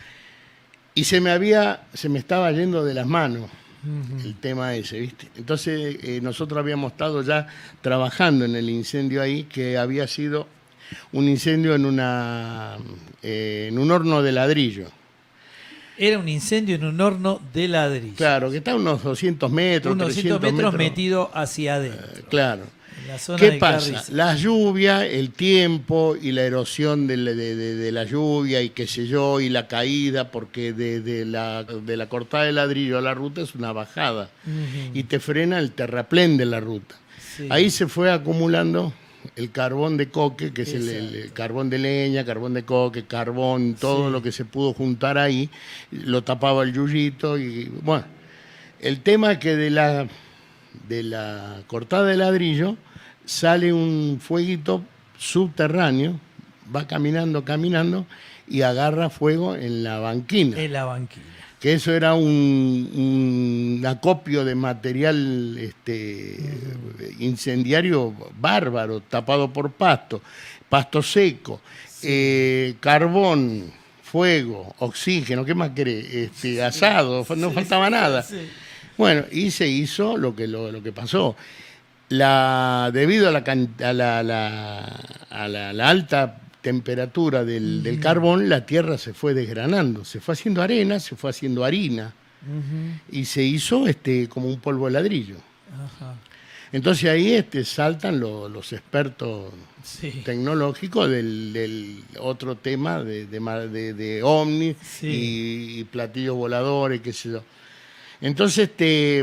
Y se me había, se me estaba yendo de las manos uh-huh. el tema ese, ¿viste? Entonces eh, nosotros habíamos estado ya trabajando en el incendio ahí, que había sido un incendio en una eh, en un horno de ladrillo. Era un incendio en un horno de ladrillo. Claro, que está a unos doscientos metros, unos doscientos metros, metros metido hacia adentro. Uh, claro. En la zona ¿Qué de pasa? Carrizal. La lluvia, el tiempo y la erosión de la, de, de, de la lluvia y qué sé yo, y la caída, porque de, de, la, de la cortada de ladrillo a la ruta es una bajada. Uh-huh. Y te frena el terraplén de la ruta. Sí. Ahí se fue acumulando el carbón de coque, que es el, el, el carbón de leña, carbón de coque, carbón, todo sí. lo que se pudo juntar ahí, lo tapaba el yuyito y bueno, el tema es que de la, de la cortada de ladrillo sale un fueguito subterráneo, va caminando, caminando y agarra fuego en la banquina. En la banquina. Que eso era un, un acopio de material este, uh-huh. incendiario bárbaro, tapado por pasto, pasto seco, sí. eh, carbón, fuego, oxígeno, ¿qué más querés? Este, sí. Asado, no sí, faltaba sí, nada. Sí. Bueno, y se hizo lo que, lo, lo que pasó. La, debido a la, a la, a la, a la, a la alta temperatura del, uh-huh. del carbón, la tierra se fue desgranando, se fue haciendo arena, se fue haciendo harina uh-huh. y se hizo este, como un polvo de ladrillo. Uh-huh. Entonces ahí este, saltan lo, los expertos sí. tecnológicos del, del otro tema de, de, de, de ovnis sí. y, y platillos voladores, qué sé yo. Entonces este...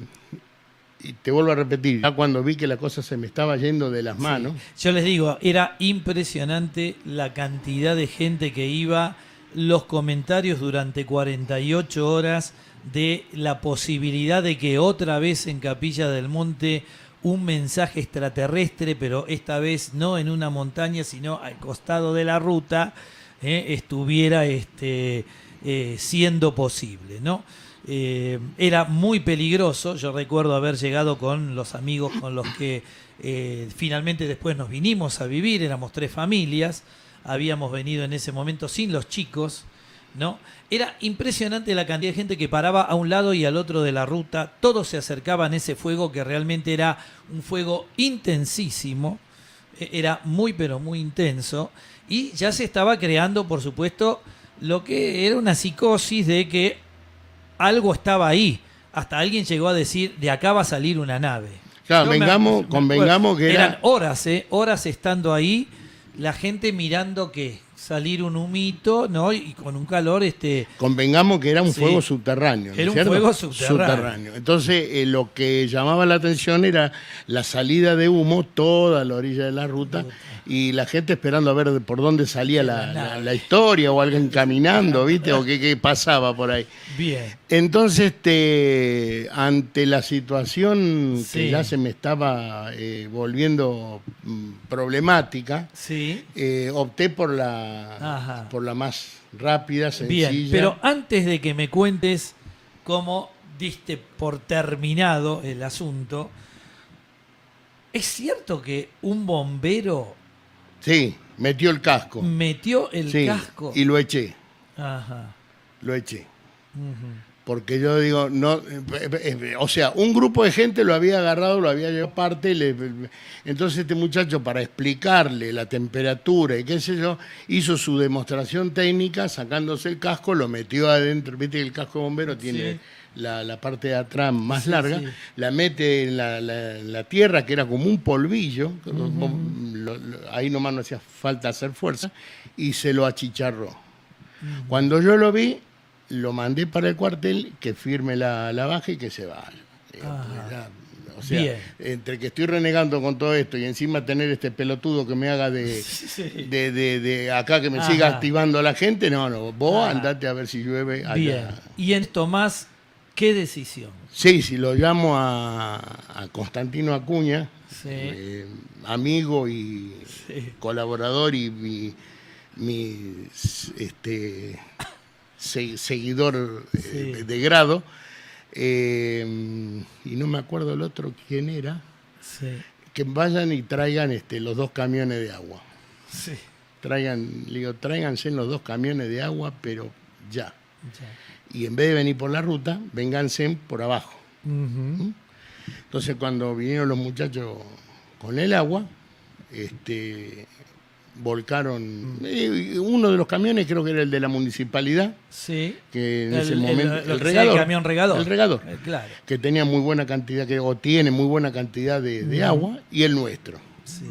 Y te vuelvo a repetir, ya cuando vi que la cosa se me estaba yendo de las manos. Sí. Yo les digo, era impresionante la cantidad de gente que iba, los comentarios durante cuarenta y ocho horas de la posibilidad de que otra vez en Capilla del Monte un mensaje extraterrestre, pero esta vez no en una montaña, sino al costado de la ruta, eh, estuviera este, eh, siendo posible, ¿no? Eh, era muy peligroso. Yo recuerdo haber llegado con los amigos con los que eh, finalmente después nos vinimos a vivir, éramos tres familias, habíamos venido en ese momento sin los chicos, ¿no? Era impresionante la cantidad de gente que paraba a un lado y al otro de la ruta, todos se acercaban a ese fuego que realmente era un fuego intensísimo, era muy pero muy intenso, y ya se estaba creando, por supuesto, lo que era una psicosis de que algo estaba ahí. Hasta alguien llegó a decir, de acá va a salir una nave. Claro, vengamos, me, convengamos que era... Eran horas, ¿eh? Horas estando ahí, la gente mirando que salir un humito, ¿no? Y con un calor... este Convengamos que era un sí. fuego subterráneo, ¿no? Era ¿cierto? un fuego subterráneo. subterráneo. Entonces, eh, lo que llamaba la atención era la salida de humo toda a la orilla de la ruta y la gente esperando a ver por dónde salía la, la, la historia o alguien caminando, ¿viste? O qué, qué pasaba por ahí. Bien. Entonces, este, ante la situación sí. que ya se me estaba eh, volviendo mm, problemática, sí. eh, opté por la, Ajá. por la más rápida, sencilla. Bien, pero antes de que me cuentes cómo diste por terminado el asunto, ¿es cierto que un bombero... Sí, metió el casco. Metió el sí, casco. Y lo eché. Ajá. Lo eché. Uh-huh. Porque yo digo, no, o sea, un grupo de gente lo había agarrado, lo había llevado aparte, le, entonces este muchacho, para explicarle la temperatura y qué sé yo, hizo su demostración técnica, sacándose el casco, lo metió adentro, viste que el casco de bombero tiene sí. la, la parte de atrás más sí, larga, sí. la mete en la, la, la tierra, que era como un polvillo, uh-huh. lo, lo, ahí nomás no hacía falta hacer fuerza, y se lo achicharró. Uh-huh. Cuando yo lo vi, lo mandé para el cuartel, que firme la, la baja y que se vaya. Ya, o sea, bien. Entre que estoy renegando con todo esto y encima tener este pelotudo que me haga de, sí. de, de, de acá, que me Ajá. siga activando a la gente, no, no, vos Ajá. andate a ver si llueve allá. Bien. Y en Tomás, ¿qué decisión? Sí, si lo llamo a, a Constantino Acuña, sí. eh, amigo y sí. colaborador y mi, mi este... seguidor sí. eh, de grado, eh, y no me acuerdo el otro quién era, sí. que vayan y traigan este, los dos camiones de agua. Sí. Traigan, digo, tráiganse los dos camiones de agua, pero ya. ya. Y en vez de venir por la ruta, vénganse por abajo. Uh-huh. ¿Mm? Entonces, cuando vinieron los muchachos con el agua, este... volcaron eh, uno de los camiones, creo que era el de la municipalidad, sí. que en el, ese momento el, el, el regador, el camión regador, el regador eh, claro. que tenía muy buena cantidad, que o tiene muy buena cantidad de, de mm. agua, y el nuestro. Sí.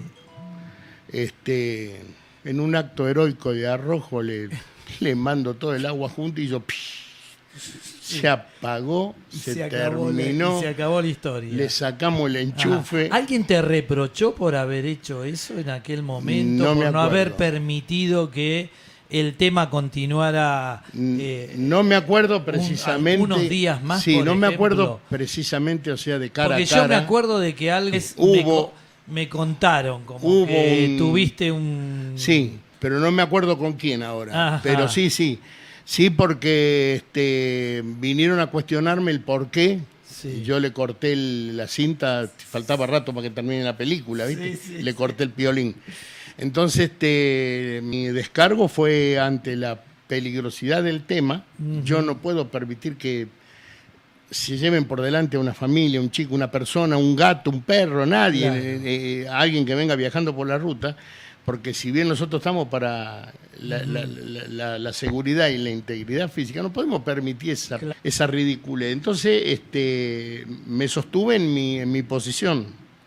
Este, en un acto heroico de arrojo le, le mando todo el agua junto y yo psh, Sí. Se apagó, se, se acabó terminó, la, y se acabó la historia. le sacamos el enchufe. Ajá. ¿Alguien te reprochó por haber hecho eso en aquel momento? No me por no acuerdo. haber permitido que el tema continuara. Eh, no me acuerdo precisamente. Un, unos días más. Sí, por no me ejemplo. acuerdo precisamente, o sea, de cara Porque a cara. yo me acuerdo de que algo hubo, me, me contaron, como hubo que un, tuviste un. Sí, pero no me acuerdo con quién ahora. Ajá. Pero sí, sí. Sí, porque este, vinieron a cuestionarme el por qué. Sí. Yo le corté el, la cinta, faltaba rato para que termine la película, ¿viste? Sí, sí, le corté sí. el piolín. Entonces, este, mi descargo fue ante la peligrosidad del tema. Uh-huh. Yo no puedo permitir que se lleven por delante a una familia, un chico, una persona, un gato, un perro, nadie, claro. eh, eh, alguien que venga viajando por la ruta. Porque si bien nosotros estamos para la, uh-huh. la, la, la, la seguridad y la integridad física, no podemos permitir esa, claro. esa ridiculez. Entonces este, me sostuve en mi, en mi posición.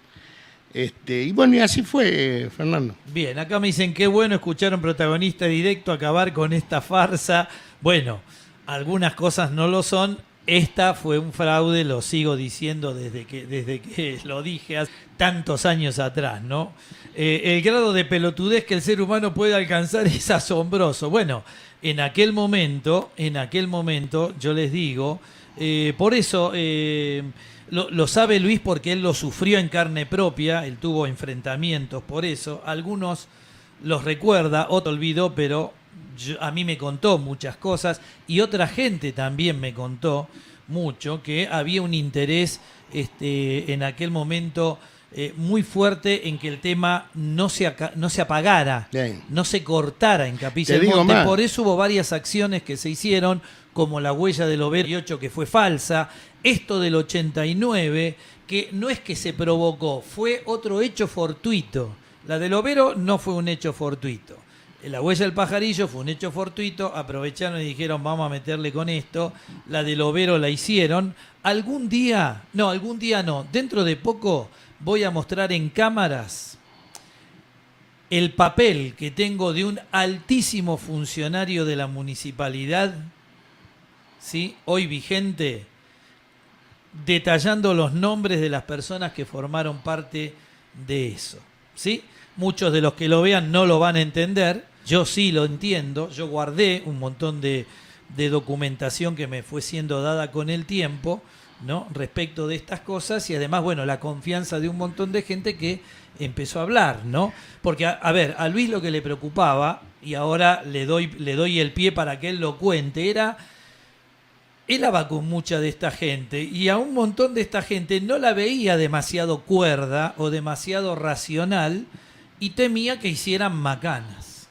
Este, y bueno, y así fue, Fernando. Bien, acá me dicen, qué bueno escuchar a un protagonista directo acabar con esta farsa. Bueno, algunas cosas no lo son. Esta fue un fraude, lo sigo diciendo desde que, desde que lo dije hace tantos años atrás, ¿no? Eh, el grado de pelotudez que el ser humano puede alcanzar es asombroso. Bueno, en aquel momento, en aquel momento, yo les digo, eh, por eso eh, lo, lo sabe Luis porque él lo sufrió en carne propia, él tuvo enfrentamientos, por eso algunos los recuerda, otro olvidó, pero yo, a mí me contó muchas cosas y otra gente también me contó mucho que había un interés este, en aquel momento eh, muy fuerte en que el tema no se, aca- no se apagara, Bien. no se cortara en Capilla del Monte. Más. Por eso hubo varias acciones que se hicieron, como la huella del Overo ochenta y ocho que fue falsa, esto del ochenta y nueve que no es que se provocó, fue otro hecho fortuito. La del Overo no fue un hecho fortuito. La huella del pajarillo fue un hecho fortuito, aprovecharon y dijeron vamos a meterle con esto. La del Overo la hicieron. Algún día, no, algún día no, dentro de poco voy a mostrar en cámaras el papel que tengo de un altísimo funcionario de la municipalidad, ¿sí? Hoy vigente, detallando los nombres de las personas que formaron parte de eso, ¿sí? Muchos de los que lo vean no lo van a entender, yo sí lo entiendo, yo guardé un montón de, de documentación que me fue siendo dada con el tiempo, ¿no? Respecto de estas cosas y además, bueno, la confianza de un montón de gente que empezó a hablar, ¿no? Porque, a, a ver, a Luis lo que le preocupaba, y ahora le doy, le doy el pie para que él lo cuente, era... Él hablaba con mucha de esta gente y a un montón de esta gente no la veía demasiado cuerda o demasiado racional y temía que hicieran macanas.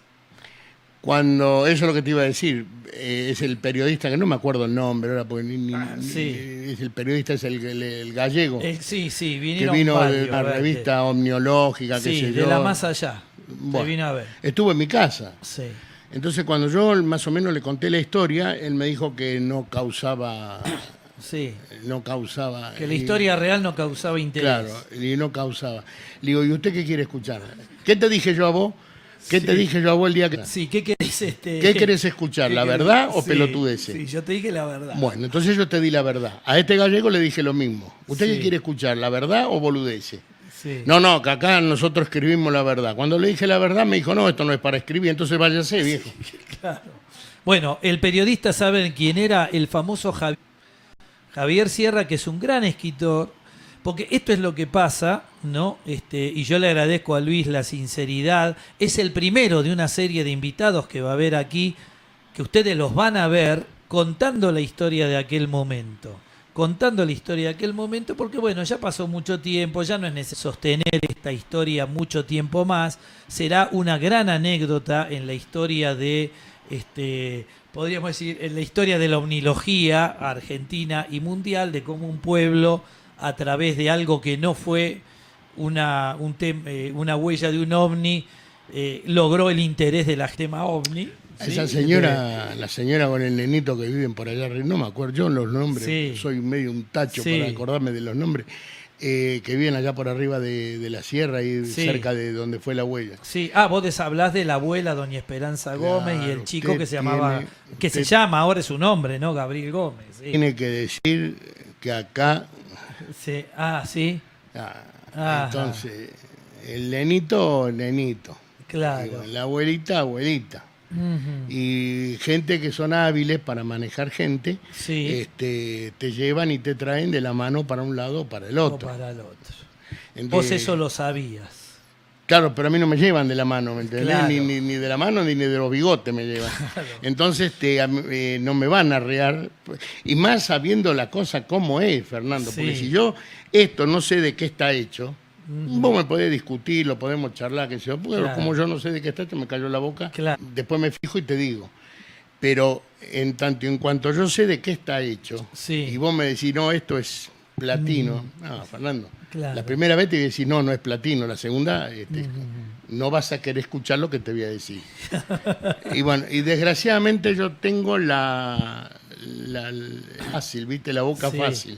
Cuando, eso es lo que te iba a decir, eh, es el periodista, que no me acuerdo el nombre ahora, porque ni, ni, ah, sí. es el periodista, es el, el, el gallego. Eh, sí, sí, vinieron que vino varios, de una revista omniológica, sí, qué sé de yo. la más allá, bueno, se vino a ver. Estuvo en mi casa. Sí. Entonces cuando yo más o menos le conté la historia, él me dijo que no causaba... Sí. No causaba... Que la historia y, real no causaba interés. Claro, y no causaba. Le digo, ¿y usted qué quiere escuchar? ¿Qué te dije yo a vos? ¿Qué sí. te dije yo a vos el día que... Sí, ¿qué querés, este... ¿Qué querés escuchar? ¿La verdad o sí, pelotudeces? Sí, yo te dije la verdad. Bueno, entonces yo te di la verdad. A este gallego le dije lo mismo. ¿Usted sí. qué quiere escuchar? ¿La verdad o boludeces? Sí. No, no, que acá nosotros escribimos la verdad. Cuando le dije la verdad me dijo, no, esto no es para escribir, entonces váyase, viejo. Sí, claro. Bueno, el periodista sabe quién era el famoso Javier, Javier Sierra, que es un gran escritor, porque esto es lo que pasa, ¿no? Este, y yo le agradezco a Luis la sinceridad. Es el primero de una serie de invitados que va a haber aquí, que ustedes los van a ver contando la historia de aquel momento. Contando la historia de aquel momento, porque bueno, ya pasó mucho tiempo, ya no es necesario sostener esta historia mucho tiempo más. Será una gran anécdota en la historia de, este, podríamos decir, en la historia de la omnilogía argentina y mundial, de cómo un pueblo, a través de algo que no fue una, un tem, eh, una huella de un ovni, eh, logró el interés del tema ovni, ¿sí? Esa señora, de... la señora con el nenito que viven por allá, no me acuerdo yo los nombres, sí. soy medio un tacho sí. para acordarme de los nombres, eh, que viven allá por arriba de, de la sierra y sí. cerca de donde fue la huella. Sí, ah, vos hablás de la abuela doña Esperanza Gómez claro, y el chico que se llamaba, tiene, que se llama, ahora es su nombre, ¿no? Gabriel Gómez. Sí. Tiene que decir que acá... Sí. Ah, sí. Ah, entonces, el nenito, nenito. Claro. Digo, la abuelita, abuelita. Uh-huh. Y gente que son hábiles para manejar gente, sí. este, te llevan y te traen de la mano para un lado o para el otro. O para el otro. Entonces, vos eso lo sabías. Claro, pero a mí no me llevan de la mano, ¿me entendés? Claro. Ni, ni, ni de la mano ni de los bigotes me llevan. Claro. Entonces te, eh, no me van a arrear. Y más sabiendo la cosa como es, Fernando. Sí. Porque si yo esto no sé de qué está hecho, uh-huh. vos me podés discutir, lo podemos charlar, que sea. Porque claro. como yo no sé de qué está hecho, me cayó la boca. Claro. Después me fijo y te digo. Pero en tanto y en cuanto yo sé de qué está hecho, sí. y vos me decís, no, esto es platino. Uh-huh. No, Fernando. Claro. La primera vez te voy a decir, no, no es platino. La segunda, este, uh-huh. no vas a querer escuchar lo que te voy a decir. Y bueno, y desgraciadamente yo tengo la, la, la fácil, viste, la boca sí. fácil.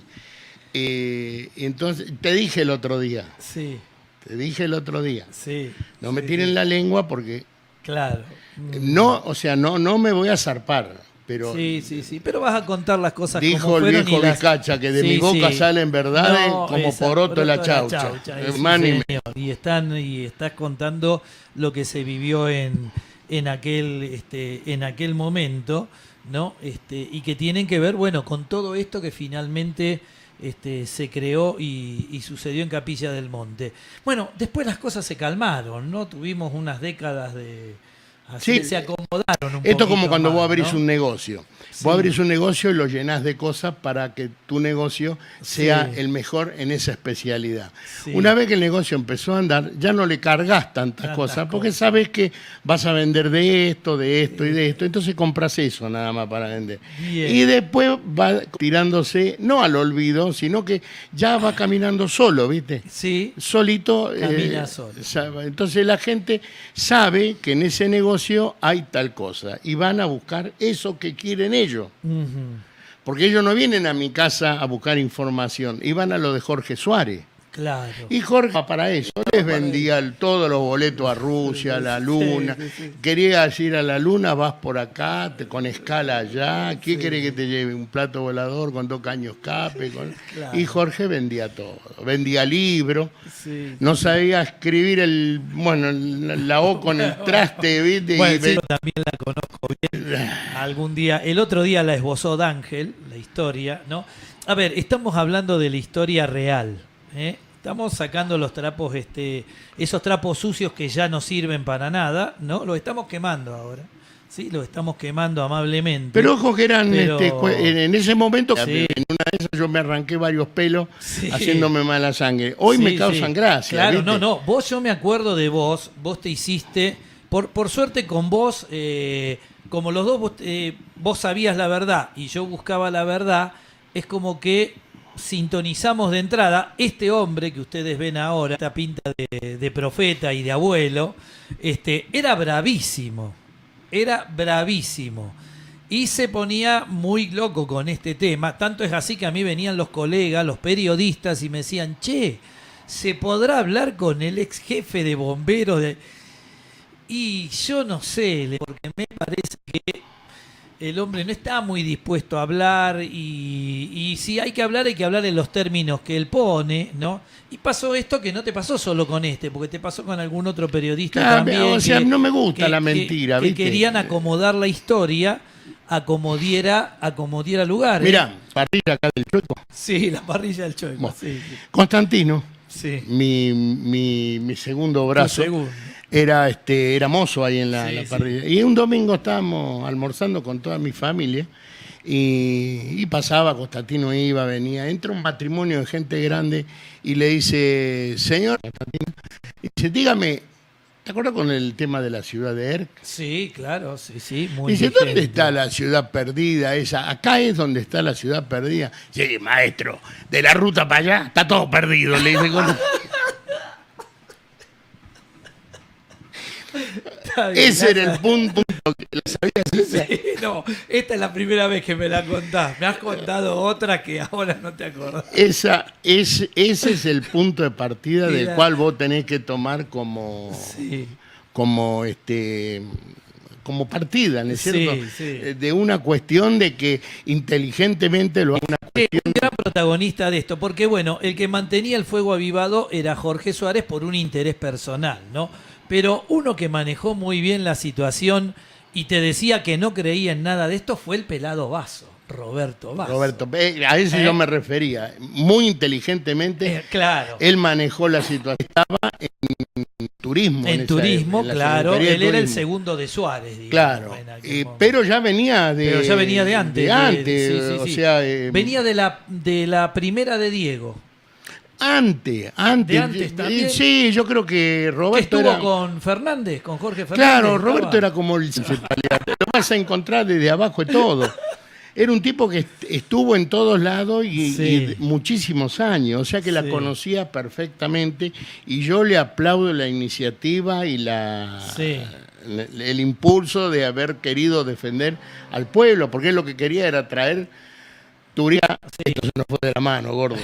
Eh, entonces, te dije el otro día. Sí. Te dije el otro día. Sí. No me sí, tiren sí. la lengua porque... Claro. No, o sea, no, no me voy a zarpar. Pero sí, sí, sí, pero vas a contar las cosas dijo como fueron. Dijo el viejo Vizcacha las... que de sí, mi boca sí. salen verdades no, como esa, poroto la chaucha. La chaucha. Y, sí, y, están, y estás contando lo que se vivió en, en, aquel, este, en aquel momento, ¿no? Este, y que tienen que ver, bueno, con todo esto que finalmente este, se creó y, y sucedió en Capilla del Monte. Bueno, después las cosas se calmaron, ¿no? Tuvimos unas décadas de... Así sí, se acomodaron un esto como cuando más, vos abrís ¿no? un negocio. Sí. Vos abrís un negocio y lo llenás de cosas para que tu negocio sea sí. el mejor en esa especialidad. Sí. Una vez que el negocio empezó a andar, ya no le cargas tantas, tantas cosas, porque cosas. sabes que vas a vender de esto, de esto y de esto. Entonces compras eso nada más para vender. Bien. Y después va tirándose, no al olvido, sino que ya va caminando solo, ¿viste? Sí. Solito. Camina eh, solo. Entonces la gente sabe que en ese negocio hay tal cosa y van a buscar eso que quieren ellos. Uh-huh. Porque ellos no vienen a mi casa a buscar información, iban a lo de Jorge Suárez. Claro. Y Jorge para eso les vendía el, todos los boletos a Rusia, a la Luna. Sí, sí, sí. Querías ir a la Luna, vas por acá, te, con escala allá. ¿Quién sí. quiere que te lleve? Un plato volador con dos caños escape. Con... Claro. Y Jorge vendía todo. Vendía libros. Sí. No sabía escribir el, bueno, la O con el traste, ¿viste? Bueno, y sí, también la conozco bien. Algún día, el otro día la esbozó D'Ángel, la historia, ¿no? A ver, estamos hablando de la historia real, ¿eh? Estamos sacando los trapos, este, esos trapos sucios que ya no sirven para nada, ¿no? Los estamos quemando ahora, ¿sí? Los estamos quemando amablemente. Pero ojo que eran, pero... este, en ese momento, sí. en una de esas yo me arranqué varios pelos sí. haciéndome mala sangre. Hoy sí, me causan sí. gracia. Claro, ¿viste? no, no. Vos, yo me acuerdo de vos, vos te hiciste, por, por suerte con vos, eh, como los dos, vos, eh, vos sabías la verdad y yo buscaba la verdad, es como que sintonizamos de entrada. Este hombre que ustedes ven ahora, esta pinta de, de profeta y de abuelo, este, era bravísimo, era bravísimo y se ponía muy loco con este tema. Tanto es así que a mí venían los colegas, los periodistas y me decían, che, ¿se podrá hablar con el ex jefe de bomberos? De... Y yo no sé, porque me parece que el hombre no está muy dispuesto a hablar y, y si hay que hablar, hay que hablar en los términos que él pone, ¿no? Y pasó esto que no te pasó solo con este, porque te pasó con algún otro periodista claro, también. O sea, que, no me gusta que, la mentira, que, ¿viste? Que querían acomodar la historia a como diera, a como diera lugar. Mirá, ¿eh? Parrilla acá del Chueco. Sí, la parrilla del Chueco. Bueno, sí, sí. Constantino, sí. mi, mi, mi segundo brazo. Segundo. Era, este, era mozo ahí en la, sí, la parrilla. Sí. Y un domingo estábamos almorzando con toda mi familia y, y pasaba, Constantino iba, venía. Entra un matrimonio de gente grande y le dice, señor Constantino, dice, dígame, ¿te acuerdas con el tema de la ciudad de Erc? Sí, claro, sí, sí. Muy dice, vigente. ¿Dónde está la ciudad perdida esa? Acá es donde está la ciudad perdida. Sí, maestro, de la ruta para allá está todo perdido, le dice Constantino. Ese era el punto, punto ¿La sabías esa? Sí, no, esta es la primera vez que me la contás. Me has contado otra que ahora no te acordás. Esa, es, ese es el punto de partida del Era- cual vos tenés que tomar como, Sí. como este como partida, ¿no es Sí, cierto? sí. Eh, De una cuestión de que inteligentemente lo haga una Eh, un gran protagonista de esto, porque bueno, el que mantenía el fuego avivado era Jorge Suárez por un interés personal, ¿no? Pero uno que manejó muy bien la situación y te decía que no creía en nada de esto fue el pelado Basso, Roberto Basso. Roberto, eh, a eso ¿Eh? yo me refería. Muy inteligentemente, Eh, claro. él manejó la situación. Estaba en turismo. En esa turismo, época, en la claro. Secretaría de Él era el Turismo. segundo de Suárez, digamos. Claro, en aquel eh, momento. pero ya venía de Pero ya venía de antes. de de- antes, sí, sí, o sí. sea, eh, venía de la, de la primera de Diego. antes, antes. De antes eh, también. Sí, yo creo que Que Roberto estuvo era con Fernández, con Jorge Fernández. Claro, Roberto estaba. era como el lo vas a encontrar desde abajo de todo. Era un tipo que est- estuvo en todos lados y, Sí. y muchísimos años, o sea que la Sí. conocía perfectamente y yo le aplaudo la iniciativa y la Sí. el, el impulso de haber querido defender al pueblo, porque él lo que quería era traer turismo. Esto se nos fue de la mano, gordo.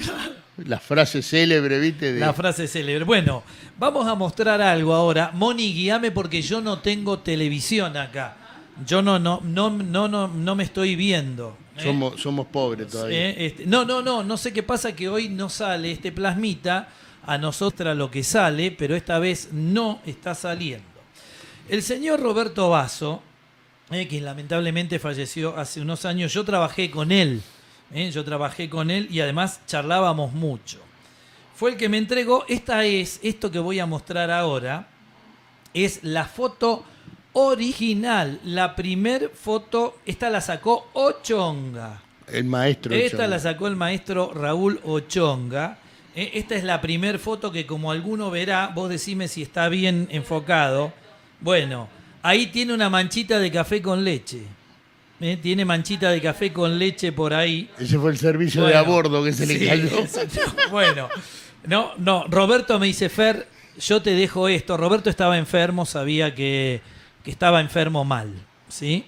La frase célebre, ¿viste? De, La frase célebre. Bueno, vamos a mostrar algo ahora. Moni, guíame porque yo no tengo televisión acá. Yo no, no, no, no, no, no me estoy viendo. ¿eh? somos, somos pobres todavía. Eh, este, no, no, no, no sé qué pasa que hoy no sale este plasmita, a nosotras lo que sale, pero esta vez no está saliendo. El señor Roberto Basso, eh, que lamentablemente falleció hace unos años, yo trabajé con él, eh, yo trabajé con él y además charlábamos mucho. Fue el que me entregó, esta es, esto que voy a mostrar ahora, es la foto original, la primer foto, esta la sacó Ochonga. El maestro. Esta Chon. la sacó el maestro Raúl Ochonga. Eh, Esta es la primer foto que como alguno verá, vos decime si está bien enfocado. Bueno, ahí tiene una manchita de café con leche. Eh, Tiene manchita de café con leche por ahí. Ese fue el servicio Bueno, de a bordo que se le sí, cayó. exacto. Bueno, no, no, Roberto me dice, Fer, yo te dejo esto. Roberto estaba enfermo, sabía que, que estaba enfermo mal, ¿sí?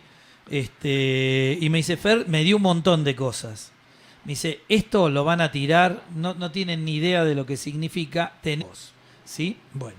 Este, y me dice, Fer, me dio un montón de cosas. Me dice, esto lo van a tirar, no, no tienen ni idea de lo que significa, tenemos, ¿sí? Bueno.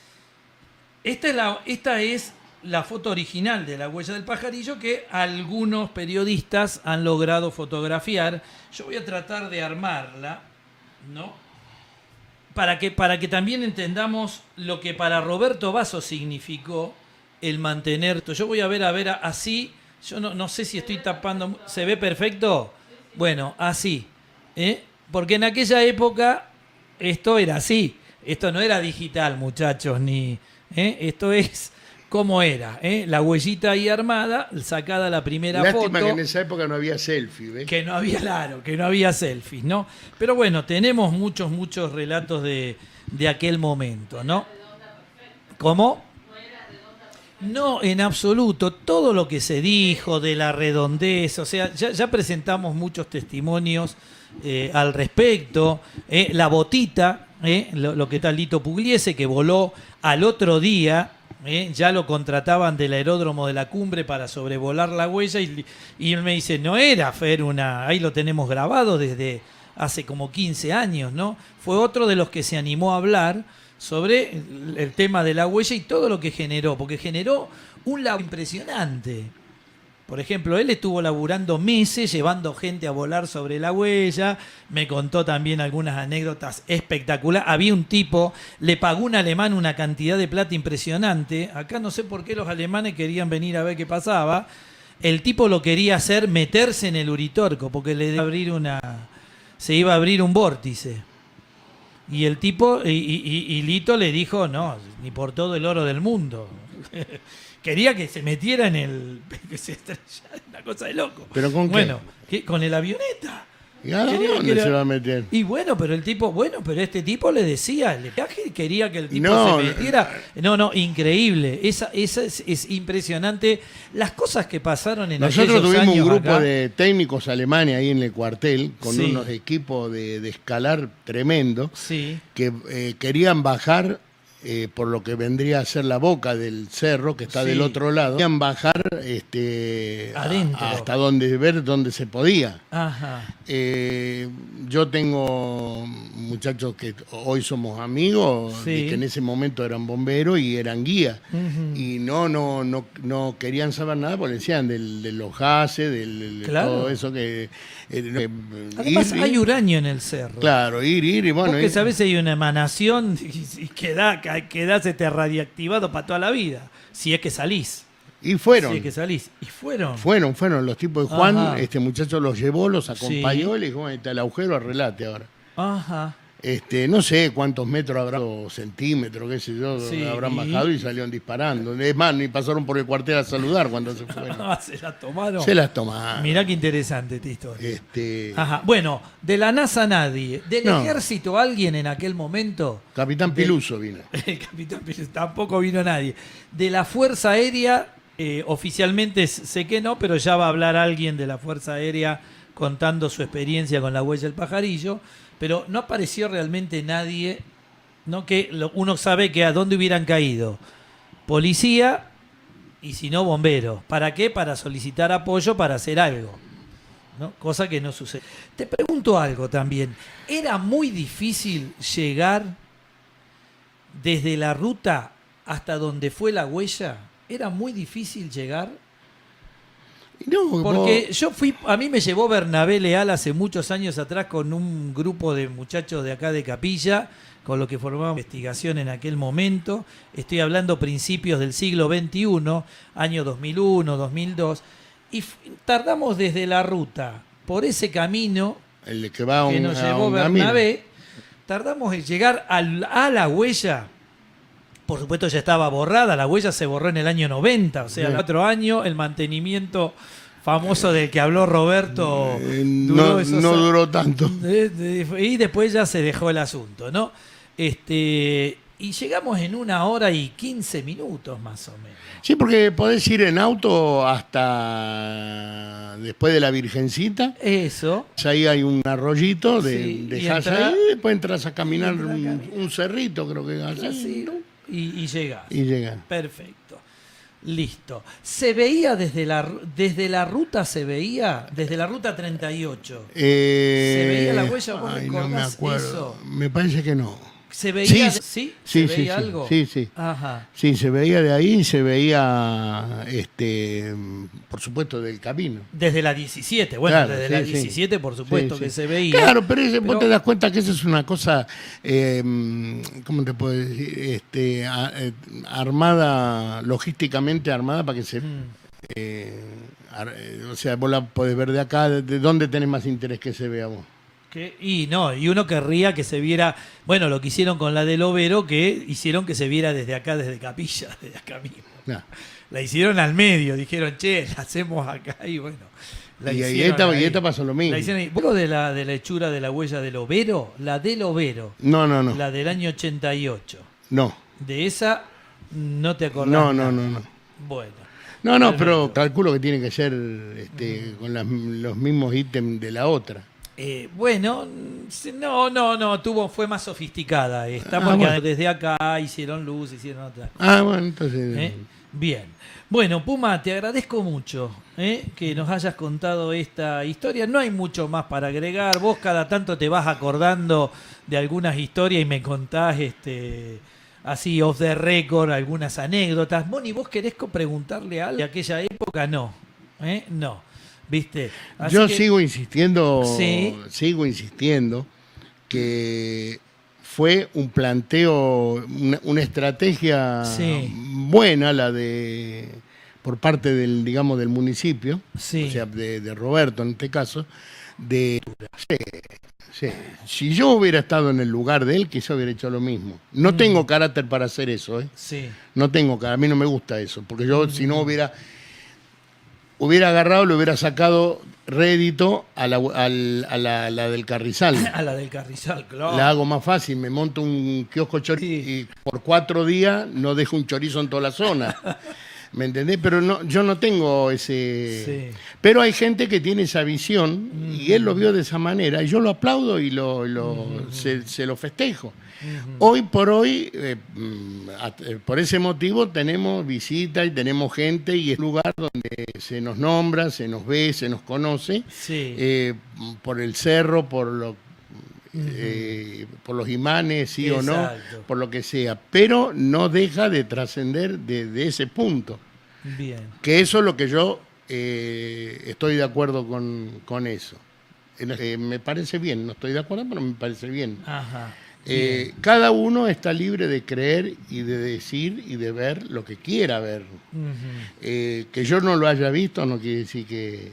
Esta es la, esta es la foto original de la huella del pajarillo que algunos periodistas han logrado fotografiar. Yo voy a tratar de armarla, ¿no? Para que, para que también entendamos lo que para Roberto Basso significó el mantener. Yo voy a ver, a ver, así. Yo no, no sé si estoy tapando. ¿Se ve perfecto? Bueno, así. ¿eh? Porque en aquella época esto era así. Esto no era digital, muchachos, ni. ¿eh? Esto es como era. ¿eh? La huellita ahí armada, sacada la primera Lástima foto. que en esa época no había selfie, ¿ves? Que no había, claro, que no había selfies, ¿no? Pero bueno, tenemos muchos, muchos relatos de, de aquel momento, ¿no? ¿Cómo? No, en absoluto. Todo lo que se dijo de la redondez, o sea, ya, ya presentamos muchos testimonios eh, al respecto. eh, la botita, eh, lo, lo que está Lito Pugliese, que voló al otro día. ¿Eh? Ya lo contrataban del aeródromo de la Cumbre para sobrevolar la huella y, y él me dice, no era Fer una, ahí lo tenemos grabado desde hace como quince años, ¿no? Fue otro de los que se animó a hablar sobre el, el tema de la huella y todo lo que generó, porque generó un laburo impresionante. Por ejemplo, él estuvo laburando meses llevando gente a volar sobre la huella. Me contó también algunas anécdotas espectaculares. Había un tipo, le pagó un alemán una cantidad de plata impresionante. Acá no sé por qué los alemanes querían venir a ver qué pasaba. El tipo lo quería hacer meterse en el Uritorco porque le iba a abrir una, se iba a abrir un vórtice. Y el tipo, y, y, y Lito le dijo, no, ni por todo el oro del mundo. Quería que se metiera en el... que se estrellara, una cosa de loco. ¿Pero con qué? Bueno, ¿qué? Con el avioneta. ¿Y a Quería dónde que era- se va a meter? Y bueno, pero el tipo, bueno, pero este tipo le decía, el viaje quería que el tipo No, se metiera. No, no, increíble. Esa, esa es, es impresionante. Las cosas que pasaron en Nosotros aquellos tuvimos un años grupo acá. de técnicos alemanes ahí en el cuartel, con Sí. unos equipos de, de escalar tremendo, Sí, que eh, querían bajar eh, por lo que vendría a ser la boca del cerro, que está Sí. del otro lado, podían bajar este, Adentro. a- hasta donde ver dónde se podía. Ajá. Eh, yo tengo muchachos que hoy somos amigos, Sí. de que en ese momento eran bomberos y eran guías. Ujú. Y no, no, no, no querían saber nada porque decían del, de los gases, del, de Claro. todo eso que... eh, Además, ir, hay ir, uranio en el cerro. claro, ir, ir y bueno... Porque ir- sabes, hay una emanación y, y queda, quedás este radiactivado para toda la vida. Si es que salís. y fueron. Si es que salís. Y fueron. Fueron, fueron los tipos de Juan, Ajá. este muchacho los llevó, los acompañó Sí. y le dijo, ahí está el agujero, arreglate ahora. Ajá. Este, no sé cuántos metros habrá, o centímetros, qué sé yo, Sí, habrán y- bajado y salieron disparando. Es más, ni pasaron por el cuartel a saludar cuando se fueron. Ah, se la tomaron. Se las tomaron. Mirá qué interesante esta historia. Este, Ajá. Bueno, de la NASA nadie. ¿Del No. ejército alguien en aquel momento? Capitán Del- Piluso vino. El capitán Pérez, tampoco vino nadie. De la Fuerza Aérea, eh, oficialmente sé que no, pero ya va a hablar alguien de la Fuerza Aérea contando su experiencia con la huella del pajarillo, pero no apareció realmente nadie, ¿no? Que lo- uno sabe que a dónde hubieran caído. Policía y si no, bomberos. ¿Para qué? Para solicitar apoyo para hacer algo, ¿no? Cosa que no sucede. Te pregunto algo también. ¿Era muy difícil llegar desde la ruta hasta donde fue la huella? ¿Era muy difícil llegar? No, Porque vos- yo fui, a mí me llevó Bernabé Leal hace muchos años atrás con un grupo de muchachos de acá de Capilla, con los que formábamos investigación en aquel momento. Estoy hablando principios del siglo veintiuno, año dos mil uno, dos mil dos, y f- tardamos desde la ruta por ese camino el que va a un, que nos a llevó un camino. Bernabé, tardamos en llegar al- a la huella. Por supuesto ya estaba borrada, la huella se borró en el año noventa, o sea, Bien. cuatro años, el mantenimiento famoso del que habló Roberto Eh, duró no, esos no a- duró tanto. de- de- y después ya se dejó el asunto, ¿no? Este, y llegamos en una hora y quince minutos más o menos. Sí, porque podés ir en auto hasta después de la Virgencita. Eso. Ahí hay un arroyito, de, Sí, y dejás entra- ahí, y después entras a caminar entra a un, caminar. un cerrito, creo que así, Así, ¿no? y, y llegás. Y llegan. Perfecto. Listo. ¿Se veía desde la, ru- desde la ruta, se veía? Desde la ruta treinta y ocho. Eh, ¿Se veía la huella? ¿Vos ay, no me recordás acuerdo. eso? Me parece que no. ¿Se veía? Sí, de- ¿Sí? sí, ¿Se sí, veía sí, algo? sí, sí. Ajá. Sí, se veía de ahí y se veía, este, por supuesto, del camino. Desde la diecisiete. Bueno, Claro, desde sí, la sí. diecisiete, por supuesto Sí, que sí. se veía. Claro, pero, ese, vos Pero- te das cuenta que eso es una cosa, eh, ¿cómo te puedo decir? Este, a- eh, armada, logísticamente armada para que se... Mm. eh, ar- eh, o sea, vos la podés ver de acá, ¿de, de dónde tenés más interés que se vea vos? Que- y no, y uno querría que se viera, bueno, lo que hicieron con la del Overo, que hicieron que se viera desde acá, desde Capilla, desde acá mismo. Nah. La hicieron al medio, dijeron, che, la hacemos acá y bueno. La Y, y hicieron esta, ahí. y esta pasó lo mismo. La hicieron ahí. ¿Vos de la, de la hechura de la huella del Overo? La del Overo, No, no, no. la del año ochenta y ocho. No, De esa no te acordás. no, no, nada. no, no. Bueno. No, no, Perfecto. pero calculo que tiene que ser este, con las- los mismos ítems de la otra. Eh, bueno, sí, no, no, no, tuvo, fue más sofisticada esta, Ah, porque bueno. desde acá hicieron luz, hicieron otra. Ah, bueno, entonces... ¿Eh? Bien. Bueno, Puma, te agradezco mucho ¿eh? que nos hayas contado esta historia. No hay mucho más para agregar. Vos cada tanto te vas acordando de algunas historias y me contás este, así off the record algunas anécdotas. Moni, ¿vos querés co- preguntarle algo de aquella época? No. ¿eh? No. ¿Viste? Así Yo que- sigo insistiendo, Sí. sigo insistiendo que fue un planteo, una, una estrategia Sí. buena la de por parte del, digamos, del municipio, Sí. o sea, de, de Roberto en este caso, de sí, sí. Si yo hubiera estado en el lugar de él, quizá hubiera hecho lo mismo. No tengo carácter para hacer eso, ¿eh? Sí. No tengo carácter, a mí no me gusta eso, porque yo si no hubiera hubiera agarrado, le hubiera sacado rédito a la, al- a la, a la del Carrizal. A la del Carrizal, claro. La hago más fácil, me monto un kiosco chorizo Sí. y por cuatro días no dejo un chorizo en toda la zona. ¿Me entendés? Pero no, yo no tengo ese... Sí. Pero hay gente que tiene esa visión Uh-huh. y él lo vio de esa manera y yo lo aplaudo y lo, lo, Uh-huh. se, se lo festejo. Uh-huh. Hoy por hoy, eh, mm, at- eh, por ese motivo tenemos visita y tenemos gente y es un lugar donde se nos nombra, se nos ve, se nos conoce, Sí. eh, por el cerro, por lo Uh-huh. eh, por los imanes, sí o no, Exacto. por lo que sea, pero no deja de trascender de, de ese punto. Bien. Que eso es lo que yo eh, estoy de acuerdo con, con eso. Eh, me parece bien, no estoy de acuerdo, pero me parece bien. Ajá. Eh, cada uno está libre de creer y de decir y de ver lo que quiera ver. Uh-huh. Eh, que yo no lo haya visto no quiere decir que,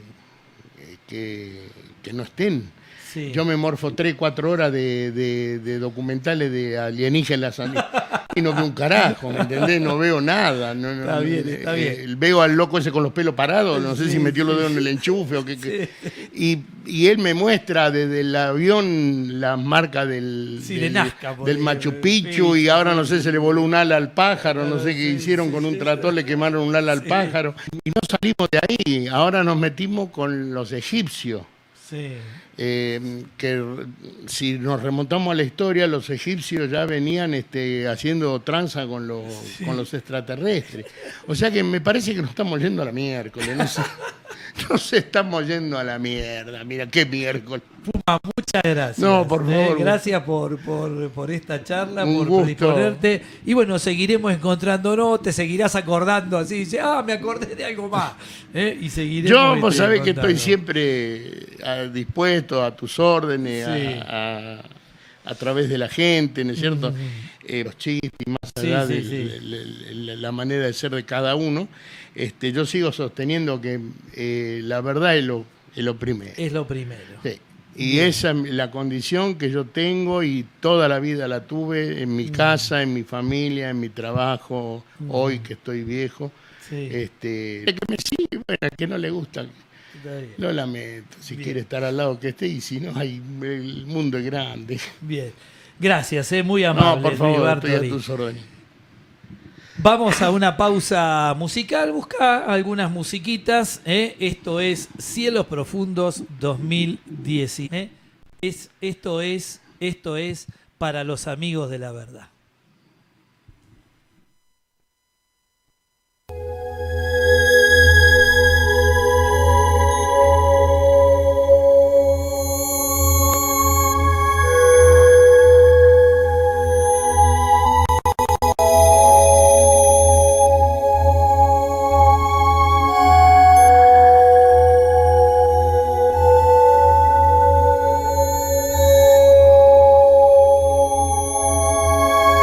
que, que no estén. Sí. Yo me morfo tres, cuatro horas de, de, de documentales de alienígenas y no veo un carajo, ¿me entendés? No veo nada. No, no, Está bien, está bien. eh, veo al loco ese con los pelos parados, no sé Sí, si metió los sí, dedos en el enchufe o qué. qué. Y, y él me muestra desde el avión las marcas del, Sí, de del, Nazca, por del ahí, Machu del Picchu Picchu, y ahora sí, no sé, sí. se le voló un ala al pájaro, no Claro, sé qué sí, hicieron sí, con un sí. trator, le quemaron un ala al Sí. pájaro. Y no salimos de ahí, ahora nos metimos con los egipcios. Sí. Eh, que si nos remontamos a la historia, los egipcios ya venían este, haciendo tranza con los, Sí. con los extraterrestres. O sea que me parece que nos estamos yendo a la miércoles. No sé, nos estamos yendo a la mierda. Mira, qué miércoles. Puma, muchas gracias. No, por favor. Eh, gracias por, por, por esta charla, Un por gusto. predisponerte. Y bueno, seguiremos encontrándonos, te seguirás acordando así, dice, ah, me acordé de algo más. Eh, Y seguiremos. Yo, vos este, sabés que estoy contando. siempre eh, dispuesto a tus órdenes, Sí. a, a- a través de la gente, ¿no es cierto? Ujú. Eh, los chistes, más Sí, allá sí, de sí. la, la- la manera de ser de cada uno. Este, yo sigo sosteniendo que eh, la verdad es lo, es lo primero. Es lo primero. Sí. Y esa es la condición que yo tengo y toda la vida la tuve en mi casa, en mi familia, en mi trabajo, hoy que estoy viejo. Sí. Este, el que me sigue, bueno, al que no le gusta, Está bien. lo lamento. Si Bien. quiere estar al lado que esté y si no, hay, el mundo es grande. Bien. Gracias, eh, muy amable. No, por Luis favor, Bartoli. estoy a tus órdenes. Vamos a una pausa musical, busca algunas musiquitas. ¿eh? Esto es Cielos Profundos dos mil diez. ¿eh? Es, esto, es, esto es para los amigos de la verdad. Thank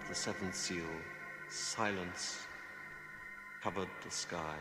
the seventh seal, silence covered the sky.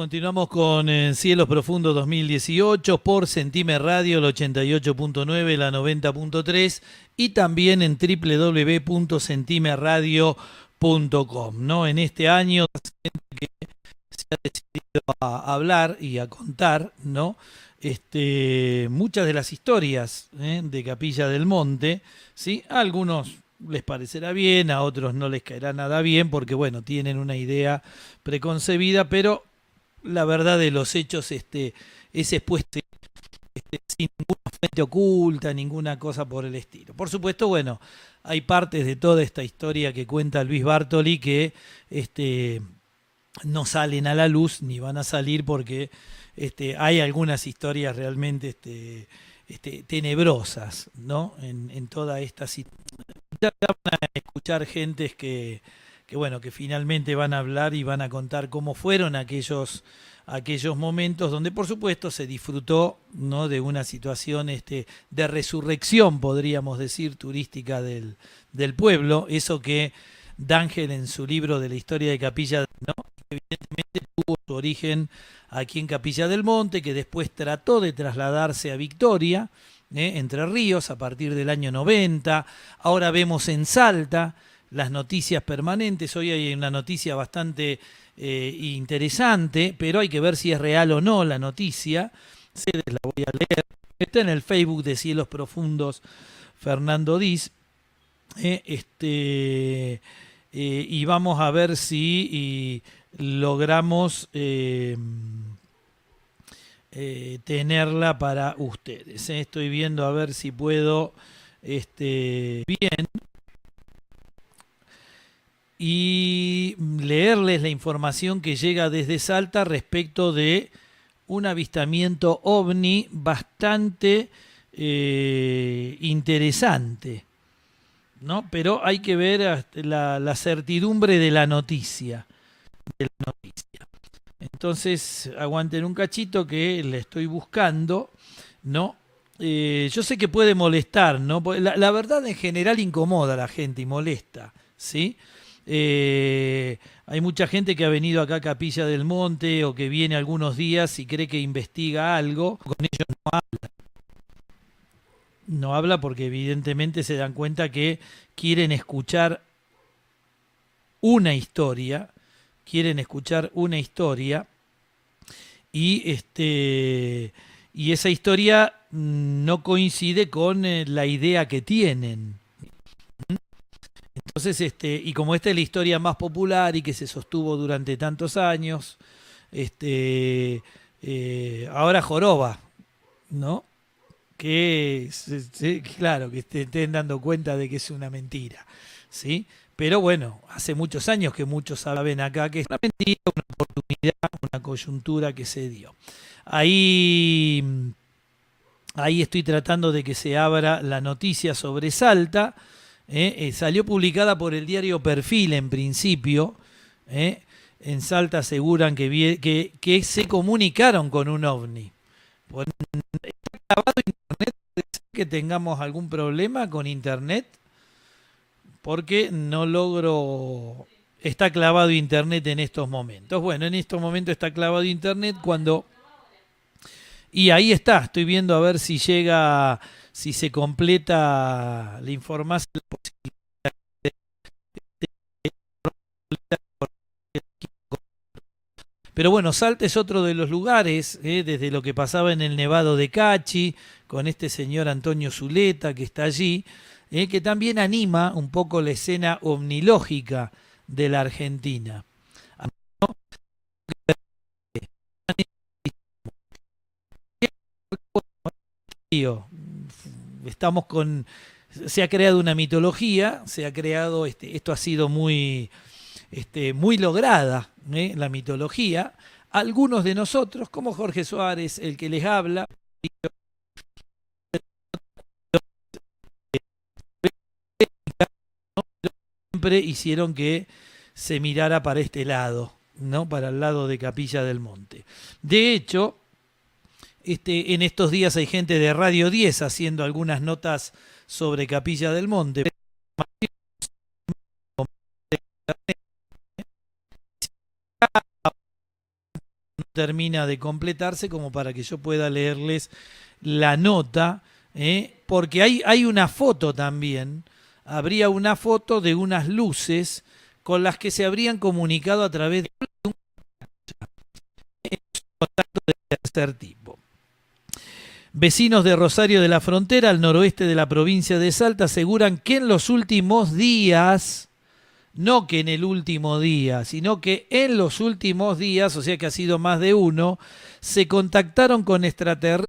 continuamos con eh, Cielos Profundos dos mil dieciocho por Sentime Radio, el ochenta y ocho punto nueve, la noventa punto tres y también en doble u doble u doble u punto sentime radio punto com, ¿no? En este año que se ha decidido a hablar y a contar, ¿no? Este, muchas de las historias ¿eh? de Capilla del Monte, ¿sí? A algunos les parecerá bien, a otros no les caerá nada bien, porque bueno, tienen una idea preconcebida, pero la verdad de los hechos este, es expuesta este, sin ninguna fuente oculta, ninguna cosa por el estilo. Por supuesto, bueno, hay partes de toda esta historia que cuenta Luis Bartoli que este, no salen a la luz, ni van a salir porque este, hay algunas historias realmente este, este, tenebrosas, ¿no? En, en toda esta situación. Ya van a escuchar gentes que, que, bueno, que finalmente van a hablar y van a contar cómo fueron aquellos, aquellos momentos donde, por supuesto, se disfrutó, ¿no? de una situación este, de resurrección, podríamos decir, turística del, del pueblo. Eso que D'Ángel en su libro de la historia de Capilla, ¿no? evidentemente tuvo su origen aquí en Capilla del Monte, que después trató de trasladarse a Victoria, ¿eh? Entre Ríos, a partir del año noventa. Ahora vemos en Salta las noticias permanentes. Hoy hay una noticia bastante eh, interesante, pero hay que ver si es real o no la noticia. Se la voy a leer. Está en el Facebook de Cielos Profundos Fernando Diz. Eh, este, eh, y vamos a ver si y logramos eh, eh, tenerla para ustedes. Eh. Estoy viendo a ver si puedo este, bien y leerles la información que llega desde Salta respecto de un avistamiento ovni bastante eh, interesante, ¿no? Pero hay que ver la, la certidumbre de la noticia, de la noticia. Entonces, aguanten un cachito que le estoy buscando, ¿no? Eh, yo sé que puede molestar, ¿no? La, la verdad en general incomoda a la gente y molesta, ¿sí? Eh, hay mucha gente que ha venido acá a Capilla del Monte o que viene algunos días y cree que investiga algo. Con ellos no habla. No habla porque evidentemente se dan cuenta que quieren escuchar una historia, quieren escuchar una historia y este y esa historia no coincide con eh, la idea que tienen. Entonces, este, y como esta es la historia más popular y que se sostuvo durante tantos años, este, eh, ahora joroba, ¿no? Que, se, se, claro, que te estén dando cuenta de que es una mentira, ¿sí? Pero bueno, hace muchos años que muchos saben acá que es una mentira, una oportunidad, una coyuntura que se dio. Ahí, ahí estoy tratando de que se abra la noticia sobre Salta. Eh, eh, salió publicada por el diario Perfil en principio. Eh, en Salta aseguran que, vi, que, que se comunicaron con un ovni. Por, ¿está clavado internet? ¿Puede ser que tengamos algún problema con internet? Porque no logro... Está clavado internet en estos momentos. Bueno, en estos momentos está clavado internet cuando... Y ahí está, estoy viendo a ver si llega... si se completa la información. Pero bueno, Salta es otro de los lugares, eh, desde lo que pasaba en el Nevado de Cachi, con este señor Antonio Zuleta que está allí, eh, que también anima un poco la escena omnilógica de la Argentina. Estamos con... Se ha creado una mitología, se ha creado... Este, esto ha sido muy... Este, muy lograda, ¿eh? La mitología. Algunos de nosotros, como Jorge Suárez, el que les habla, siempre hicieron que se mirara para este lado, ¿no? Para el lado de Capilla del Monte. De hecho, este, en estos días hay gente de Radio diez haciendo algunas notas sobre Capilla del Monte. termina de completarse como para que yo pueda leerles la nota, ¿eh? Porque hay, hay una foto también, habría una foto de unas luces con las que se habrían comunicado a través de un contacto de tercer tipo. Vecinos de Rosario de la Frontera, al noroeste de la provincia de Salta, aseguran que en los últimos días, no que en el último día, sino que en los últimos días, o sea que ha sido más de uno, se contactaron con extraterrestres,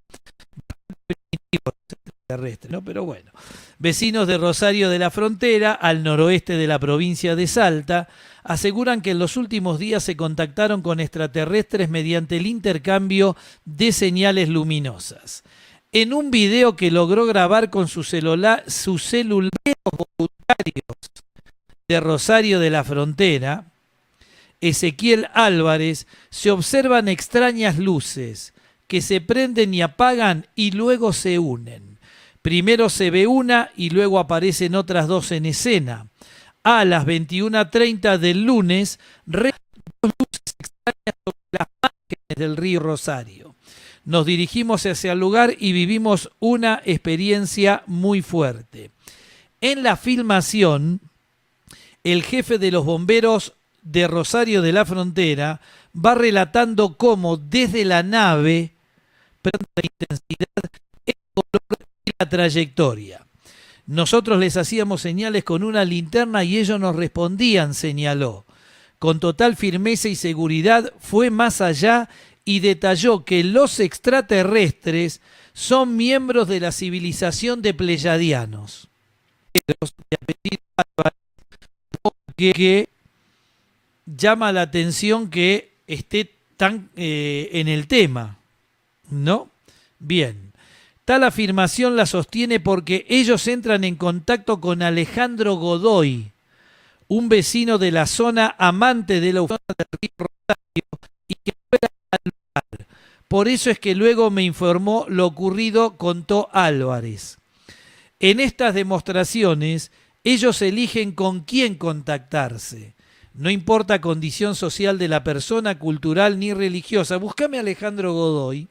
¿no? Pero bueno, vecinos de Rosario de la Frontera, al noroeste de la provincia de Salta, aseguran que en los últimos días se contactaron con extraterrestres mediante el intercambio de señales luminosas. En un video que logró grabar con su celular, sus celulares voluntarios de Rosario de la Frontera, Ezequiel Álvarez, se observan extrañas luces que se prenden y apagan y luego se unen. Primero se ve una y luego aparecen otras dos en escena. A las veintiuna treinta del lunes, dos luces extrañas sobre las márgenes del río Rosario. Nos dirigimos hacia el lugar y vivimos una experiencia muy fuerte. En la filmación, el jefe de los bomberos de Rosario de la Frontera va relatando cómo desde la nave prende la intensidad, el color y la trayectoria. Nosotros les hacíamos señales con una linterna y ellos nos respondían, señaló. Con total firmeza y seguridad fue más allá y detalló que los extraterrestres son miembros de la civilización de pleyadianos. De apellido Álvarez, que llama la atención que esté tan eh, en el tema, ¿no? Bien. Tal afirmación la sostiene porque ellos entran en contacto con Alejandro Godoy, un vecino de la zona, amante de la zona del río Rosario y que fue al lugar. Por eso es que luego me informó lo ocurrido, contó Álvarez. En estas demostraciones, ellos eligen con quién contactarse. No importa condición social de la persona, cultural ni religiosa. Búscame a Alejandro Godoy.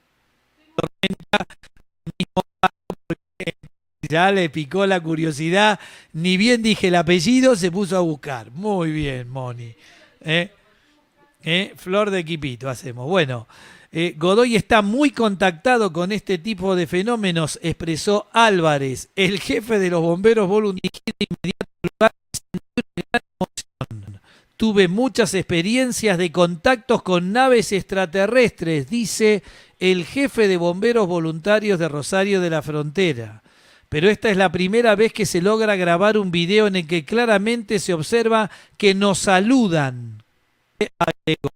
Ya le picó la curiosidad, ni bien dije el apellido, se puso a buscar. Muy bien, Moni. ¿Eh? ¿Eh? Flor de equipito hacemos. Bueno, eh, Godoy está muy contactado con este tipo de fenómenos, expresó Álvarez, el jefe de los bomberos voluntarios. De inmediato al lugar, sintió una gran emoción. Tuve muchas experiencias de contactos con naves extraterrestres, dice el jefe de bomberos voluntarios de Rosario de la Frontera. Pero esta es la primera vez que se logra grabar un video en el que claramente se observa que nos saludan. Agregó.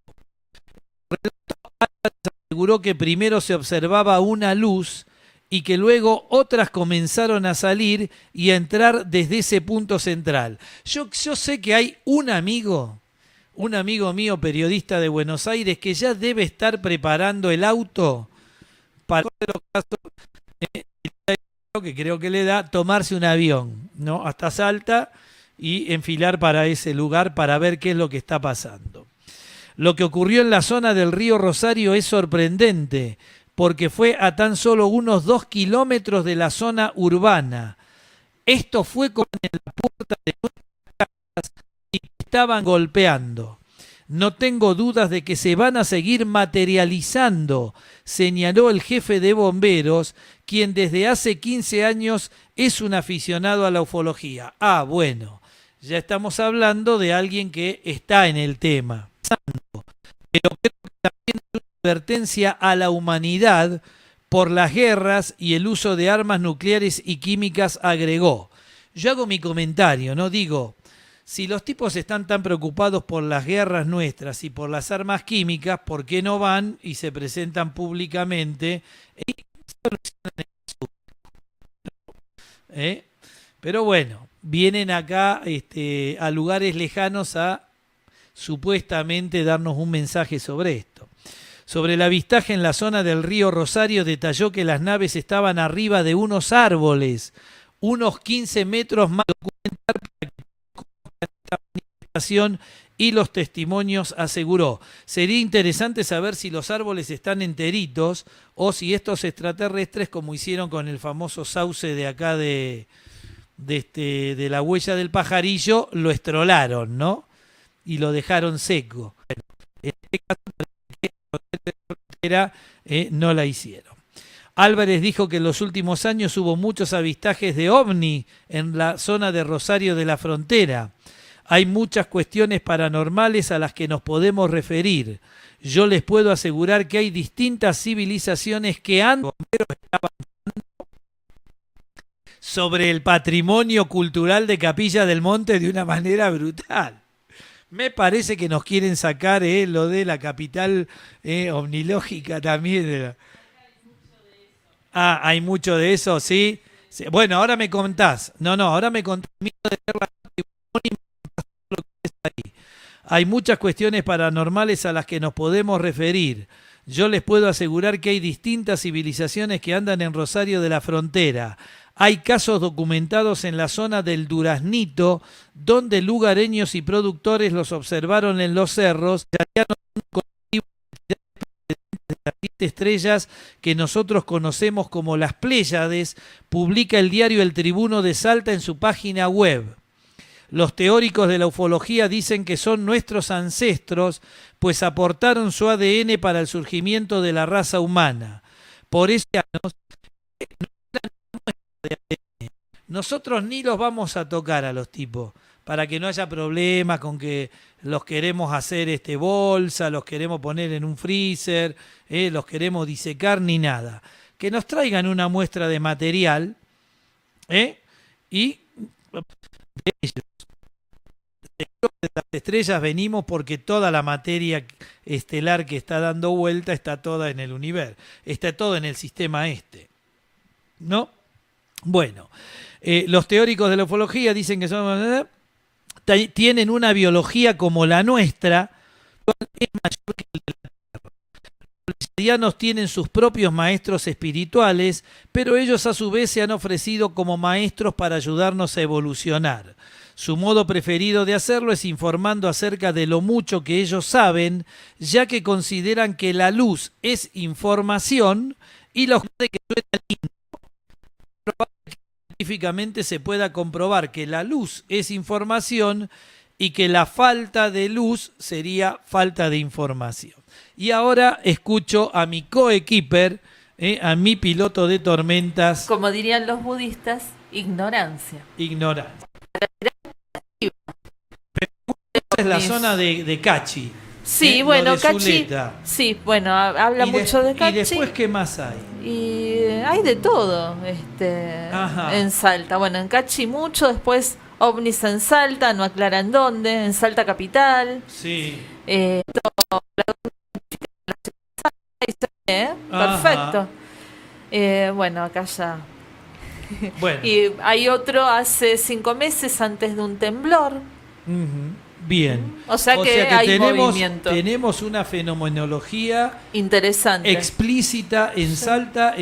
Aseguró que primero se observaba una luz y que luego otras comenzaron a salir y a entrar desde ese punto central. Yo, yo sé que hay un amigo, un amigo mío periodista de Buenos Aires que ya debe estar preparando el auto para los casos, eh, que creo que le da tomarse un avión, ¿no? Hasta Salta y enfilar para ese lugar para ver qué es lo que está pasando. Lo que ocurrió en la zona del río Rosario es sorprendente, porque fue a tan solo unos dos kilómetros de la zona urbana. Esto fue como en la puerta de nuestras casas y estaban golpeando. No tengo dudas de que se van a seguir materializando, señaló el jefe de bomberos, quien desde hace quince años es un aficionado a la ufología. Ah, bueno, ya estamos hablando de alguien que está en el tema. Pero creo que también es una advertencia a la humanidad por las guerras y el uso de armas nucleares y químicas, agregó. Yo hago mi comentario, ¿no? Digo, si los tipos están tan preocupados por las guerras nuestras y por las armas químicas, ¿por qué no van y se presentan públicamente y solucionan el asunto? ¿Eh? Pero bueno, vienen acá este, a lugares lejanos a supuestamente darnos un mensaje sobre esto. Sobre el avistaje en la zona del río Rosario, detalló que las naves estaban arriba de unos árboles, unos quince metros más, documentar para que esta manifestación y los testimonios, aseguró. Sería interesante saber si los árboles están enteritos o si estos extraterrestres, como hicieron con el famoso sauce de acá de, de, este, de la huella del pajarillo, lo estrolaron, ¿no? Y lo dejaron seco. Bueno, en este caso, eh, no la hicieron. Álvarez dijo que en los últimos años hubo muchos avistajes de ovni en la zona de Rosario de la Frontera. Hay muchas cuestiones paranormales a las que nos podemos referir. Yo les puedo asegurar que hay distintas civilizaciones que han sobre el patrimonio cultural de Capilla del Monte de una manera brutal. Me parece que nos quieren sacar eh, lo de la capital eh, omnilógica también. De la... Ah, hay mucho de eso, ¿sí? Sí. Bueno, ahora me contás. No, no, ahora me contás. Hay muchas cuestiones paranormales a las que nos podemos referir. Yo les puedo asegurar que hay distintas civilizaciones que andan en Rosario de la Frontera. Hay casos documentados en la zona del Duraznito, donde lugareños y productores los observaron en los cerros. Las siete estrellas que nosotros conocemos como las Pléyades, publica el diario El Tribuno de Salta en su página web. Los teóricos de la ufología dicen que son nuestros ancestros, pues aportaron su A D N para el surgimiento de la raza humana. Por eso nosotros ni los vamos a tocar a los tipos, para que no haya problemas con que los queremos hacer este bolsa, los queremos poner en un freezer, eh, los queremos disecar, ni nada. Que nos traigan una muestra de material eh, y de ellos. De las estrellas venimos porque toda la materia estelar que está dando vuelta está toda en el universo, está todo en el sistema este, ¿no? Bueno, eh, los teóricos de la ufología dicen que son... tienen una biología como la nuestra, es mayor que el de la Tierra. Los pleiadianos tienen sus propios maestros espirituales, pero ellos a su vez se han ofrecido como maestros para ayudarnos a evolucionar. Su modo preferido de hacerlo es informando acerca de lo mucho que ellos saben, ya que consideran que la luz es información y la oscuridad que suena lindo. Científicamente se pueda comprobar que la luz es información y que la falta de luz sería falta de información. Y ahora escucho a mi coequiper, eh, a mi piloto de tormentas. Como dirían los budistas, ignorancia. Ignorancia. Es la zona de, de Cachi. Sí, eh, bueno, de Cachi. Zuleta. Sí, bueno, habla Y mucho de, de Cachi. ¿Y después qué más hay? Y hay de todo este, Ajá. en Salta. Bueno, en Cachi mucho, después ovnis en Salta, no aclaran dónde, en Salta capital. Sí. Eh, todo, ¿eh? Perfecto. Eh, bueno, acá ya. Bueno. Y hay otro hace cinco meses antes de un temblor. Uh-huh. Bien. O sea que, que hay tenemos, movimiento. tenemos una fenomenología Interesante. explícita en Salta,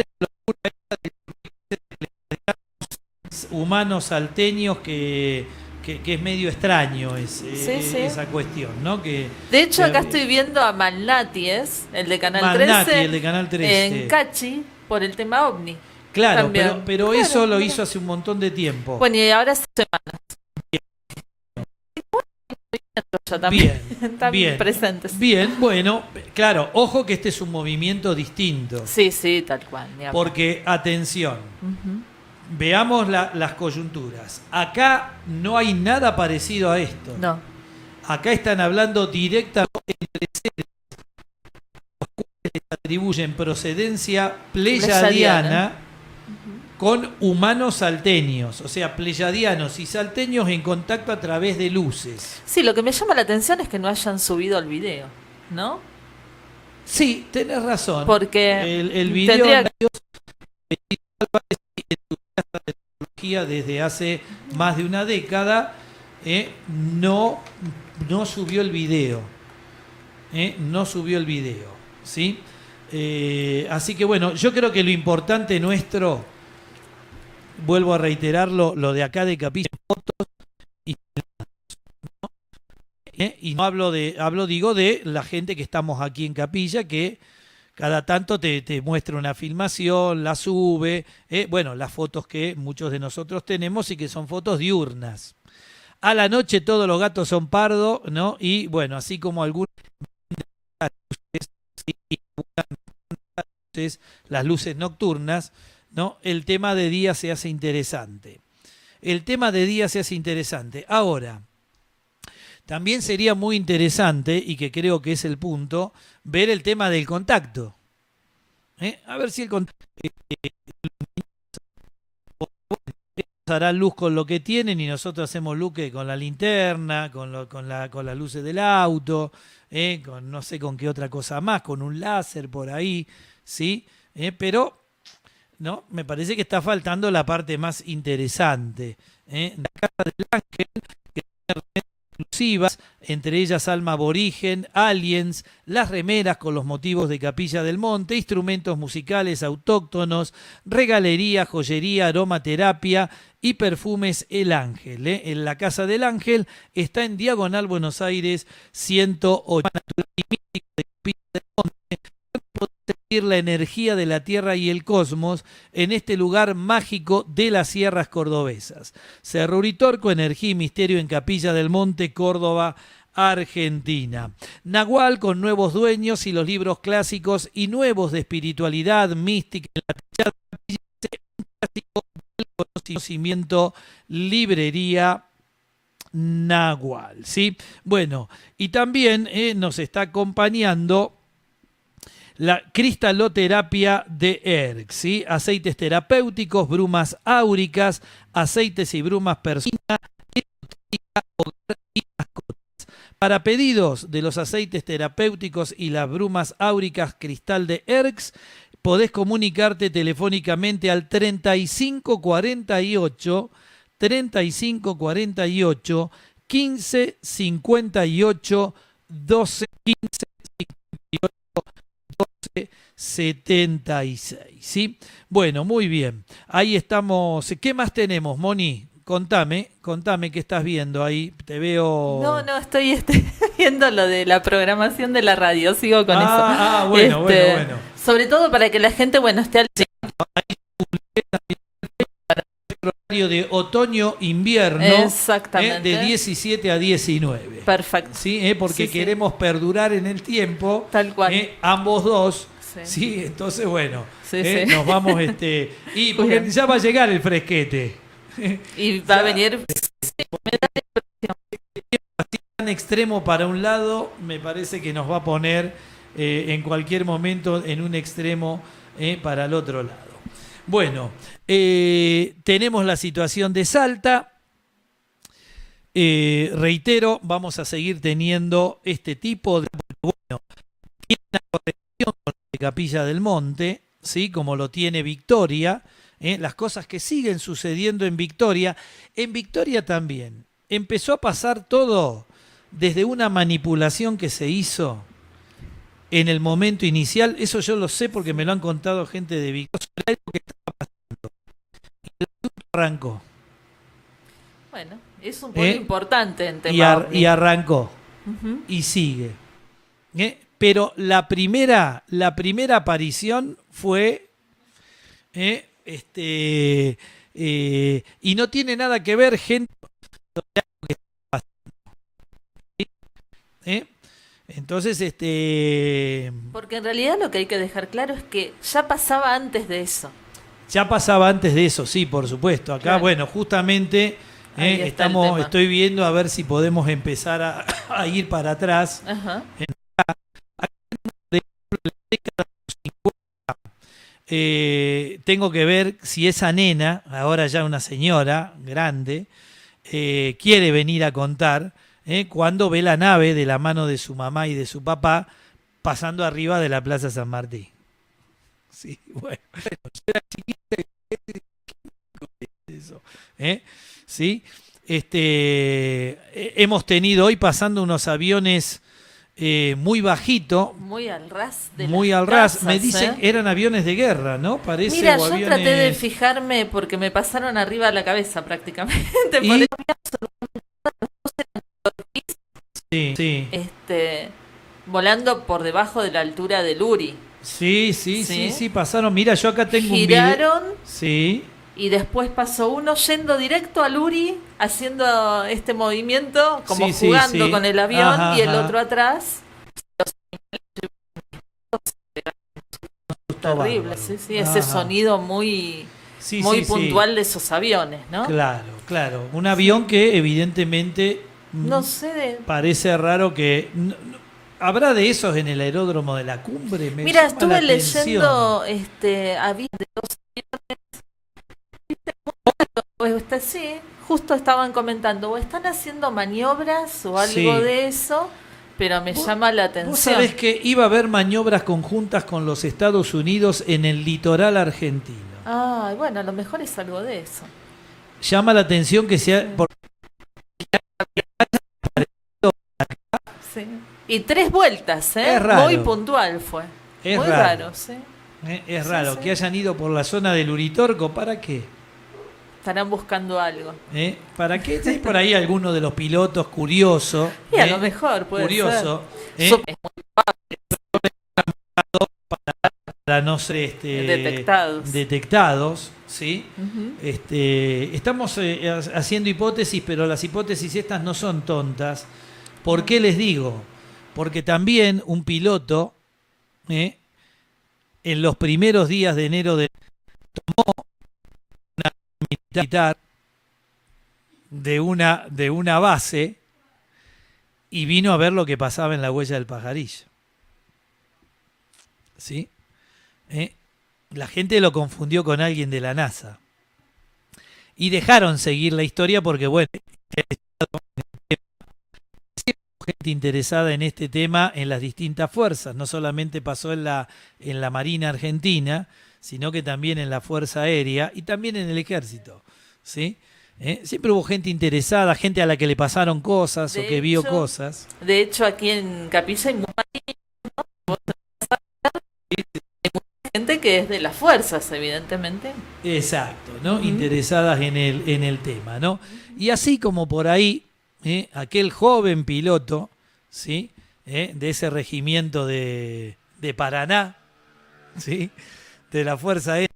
humanos salteños que, que, que es medio extraño ese, Sí, sí. esa cuestión, ¿no? Que, De hecho, que- acá estoy viendo a Malnati, ¿es? El de Canal Malnati, trece. el de Canal trece. En Cachi, por el tema ovni. Claro, también. pero, pero Claro, eso lo mira. hizo hace un montón de tiempo. Bueno, y ahora semanas. Ya también Bien, están bien. presentes. Bien, bueno, claro, ojo que este es un movimiento distinto. Sí, sí, tal cual. ni hablar. Porque, atención, Ujú. veamos la- las coyunturas. Acá no hay nada parecido a esto. No. Acá están hablando directamente entre seres los cuales les atribuyen procedencia pleyadiana Pleyadiana. con humanos salteños, o sea, pleyadianos y salteños en contacto a través de luces. Sí, lo que me llama la atención es que no hayan subido el video, ¿no? Sí, tenés razón. Porque el, el video tendría- de tecnología desde hace más de una década eh, no, no subió el video. Eh, no subió el video. ¿Sí? Eh, así que bueno, yo creo que lo importante nuestro, vuelvo a reiterarlo, lo de acá de Capilla, fotos y, ¿no? ¿eh? Y no hablo de, hablo, digo, de la gente que estamos aquí en Capilla, que cada tanto te, te muestra una filmación, la sube, ¿eh? Bueno, las fotos que muchos de nosotros tenemos y que son fotos diurnas. A la noche todos los gatos son pardos, ¿no? Y bueno, así como algunas luces, las luces nocturnas, ¿no? El tema de día se hace interesante. El tema de día se hace interesante. Ahora, también sería muy interesante, y que creo que es el punto, ver el tema del contacto. ¿Eh? A ver si el contacto eh, hará luz con lo que tienen y nosotros hacemos luz que con la linterna, con, lo, con, la, con las luces del auto, ¿eh? Con no sé con qué otra cosa más, con un láser por ahí, ¿sí? ¿Eh? Pero no, me parece que está faltando la parte más interesante. ¿Eh? La Casa del Ángel, que tiene remeras exclusivas, entre ellas Alma Aborigen, Aliens, las remeras con los motivos de Capilla del Monte, instrumentos musicales autóctonos, regalería, joyería, aromaterapia y perfumes El Ángel. ¿eh? En la Casa del Ángel está en Diagonal Buenos Aires ciento ocho. Natural y místico de Capilla del Monte, sentir la energía de la tierra y el cosmos en este lugar mágico de las sierras cordobesas. Cerro Uritorco, energía y misterio en Capilla del Monte, Córdoba, Argentina. Nahual con nuevos dueños y los libros clásicos y nuevos de espiritualidad mística en la techada de Capilla, un clásico del conocimiento, librería Nahual, ¿sí? Bueno, y también eh, nos está acompañando la cristaloterapia de E R C, ¿sí? Aceites terapéuticos, brumas áuricas, aceites y brumas personas, hogar y mascotas. Para pedidos de los aceites terapéuticos y las brumas áuricas cristal de E R C, podés comunicarte telefónicamente al treinta y cinco cuarenta y ocho, treinta y cinco cuarenta y ocho, quince cincuenta y ocho, doce, quince cincuenta y ocho, doce setenta y seis, ¿sí? Bueno, muy bien. Ahí estamos. ¿Qué más tenemos, Moni? Contame, contame qué estás viendo ahí. Te veo... No, no, estoy este, viendo lo de la programación de la radio. Sigo con ah, eso. Ah, bueno, este, bueno, bueno. Sobre todo para que la gente, bueno, esté al... Horario de otoño-invierno, exactamente, ¿eh? De diecisiete a diecinueve. Perfecto. ¿Sí? ¿Eh? Porque sí, queremos sí. perdurar en el tiempo. Tal cual. ¿Eh? Ambos dos. Sí. ¿Sí? Entonces, bueno, sí, ¿eh? sí. nos vamos, este y porque bien. Ya va a llegar el fresquete. Y va ya, a venir... Me da tan extremo para un lado, me parece que nos va a poner eh, en cualquier momento en un extremo eh, para el otro lado. Bueno, eh, tenemos la situación de Salta. Eh, reitero, vamos a seguir teniendo este tipo de... Bueno, tiene una corrección con la Capilla del Monte, ¿sí? Como lo tiene Victoria. ¿eh? Las cosas que siguen sucediendo en Victoria. En Victoria también empezó a pasar todo desde una manipulación que se hizo en el momento inicial. Eso yo lo sé porque me lo han contado gente de Victoria. Algo que estaba pasando. Y el asunto arrancó. Bueno, es un punto ¿Eh? importante en tema y, ar y arrancó. Uh-huh. Y sigue. ¿Eh? Pero la primera, la primera aparición fue... ¿eh? Este, eh, y no tiene nada que ver, gente... ¿Eh? Entonces, este... Porque en realidad lo que hay que dejar claro es que ya pasaba antes de eso. Ya pasaba antes de eso, sí, por supuesto. Acá, claro. Bueno, justamente eh, estamos, estoy viendo a ver si podemos empezar a, a ir para atrás. Ajá. En la década de los cincuenta, eh, tengo que ver si esa nena, ahora ya una señora grande, eh, quiere venir a contar eh, cuando ve la nave de la mano de su mamá y de su papá pasando arriba de la Plaza San Martín. Sí, bueno, yo era chiquita, eso, ¿eh? Sí, este, hemos tenido hoy pasando unos aviones eh, muy bajito, muy al ras, de muy las al ras. casas, Me dicen ¿eh? eran aviones de guerra, ¿no? Parece. Mira, o yo aviones... traté de fijarme porque me pasaron arriba la cabeza prácticamente. ¿Y? Por eso, Sí, sí. este, volando por debajo de la altura del Uri. Sí, sí, sí, ¿Sí? sí, pasaron. Mira, yo acá tengo un Giraron video. Sí. y después pasó uno yendo directo al Uri, haciendo este movimiento, como Sí, sí, jugando sí. con el avión, Ajá, y el ajá. otro atrás. Terrible, Bárbaro. sí, sí, ese Ajá. sonido muy, Sí, muy sí, sí. puntual de esos aviones, ¿no? Claro, claro. Un avión que evidentemente mm, No sé de... parece raro que... no- no- ¿habrá de esos en el aeródromo de la cumbre? Me Mira, llama la estuve atención. leyendo este avión de dos aviones, o está, sí, justo estaban comentando, o están haciendo maniobras o algo Sí. de eso, pero me Vos- llama la Vos atención. sabés que iba a haber maniobras conjuntas con los Estados Unidos en el litoral argentino. Ah, bueno, a lo mejor es algo de eso. Llama la atención que sea... por- Sí. Y tres vueltas, ¿eh? Es raro. Muy puntual fue. Es Muy raro. raro, sí. eh, es Sí, raro sí. que hayan ido por la zona del Uritorco. ¿Para qué? Estarán buscando algo. ¿Eh? ¿Para qué? Hay por ahí alguno de los pilotos curioso. Y a ¿eh? lo mejor puede Curioso. ¿eh? ser. Para no ser este, Detectados. detectados, ¿sí? Ujú. Este, estamos eh, ha- haciendo hipótesis, pero las hipótesis estas no son tontas. ¿Por qué les digo? Porque también un piloto, ¿eh? en los primeros días de enero de, tomó una militar de una, de una base y vino a ver lo que pasaba en la huella del pajarillo. ¿Sí? ¿Eh? La gente lo confundió con alguien de la NASA. Y dejaron seguir la historia porque, bueno, gente interesada en este tema en las distintas fuerzas. No solamente pasó en la, en la Marina Argentina, sino que también en la Fuerza Aérea y también en el Ejército. ¿Sí? ¿Eh? Siempre hubo gente interesada, gente a la que le pasaron cosas De o que vio hecho, cosas. De hecho, aquí en Capilla hay mucha gente que es de las fuerzas, evidentemente. Exacto, ¿no? Ujú. Interesadas en el, en el tema, ¿no? Y así como por ahí, ¿eh? aquel joven piloto, ¿sí? ¿Eh? De ese regimiento de, de Paraná, ¿sí? De la Fuerza Aérea.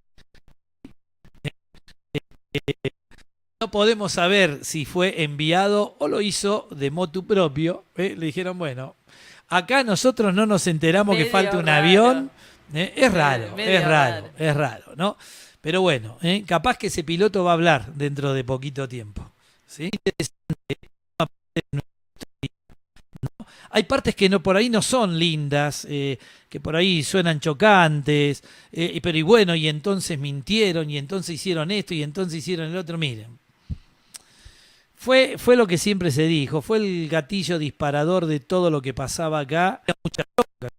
No podemos saber si fue enviado o lo hizo de motu propio. ¿eh? Le dijeron, bueno, acá nosotros no nos enteramos que Medio falta un raro. avión. ¿eh? Es raro, Medio es raro, raro. es raro, ¿no? Pero bueno, ¿eh? capaz que ese piloto va a hablar dentro de poquito tiempo. ¿Sí? Hay partes que no por ahí no son lindas, eh, que por ahí suenan chocantes, eh, pero y bueno, y entonces mintieron, y entonces hicieron esto, y entonces hicieron el otro. Miren, fue, fue lo que siempre se dijo, fue el gatillo disparador de todo lo que pasaba acá. Mucha bronca.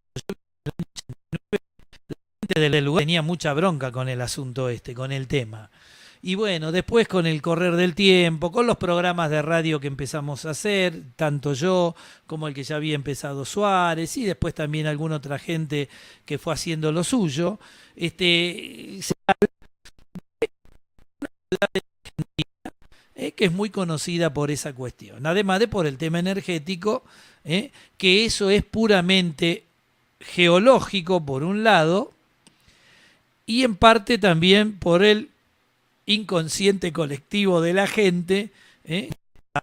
La gente del lugar tenía mucha bronca con el asunto este, con el tema. Y bueno, después con el correr del tiempo, con los programas de radio que empezamos a hacer, tanto yo como el que ya había empezado Suárez, y después también alguna otra gente que fue haciendo lo suyo, este, se habla de una ciudad de Argentina, eh, que es muy conocida por esa cuestión, además de por el tema energético, eh, que eso es puramente geológico por un lado, y en parte también por el inconsciente colectivo de la gente, ¿eh?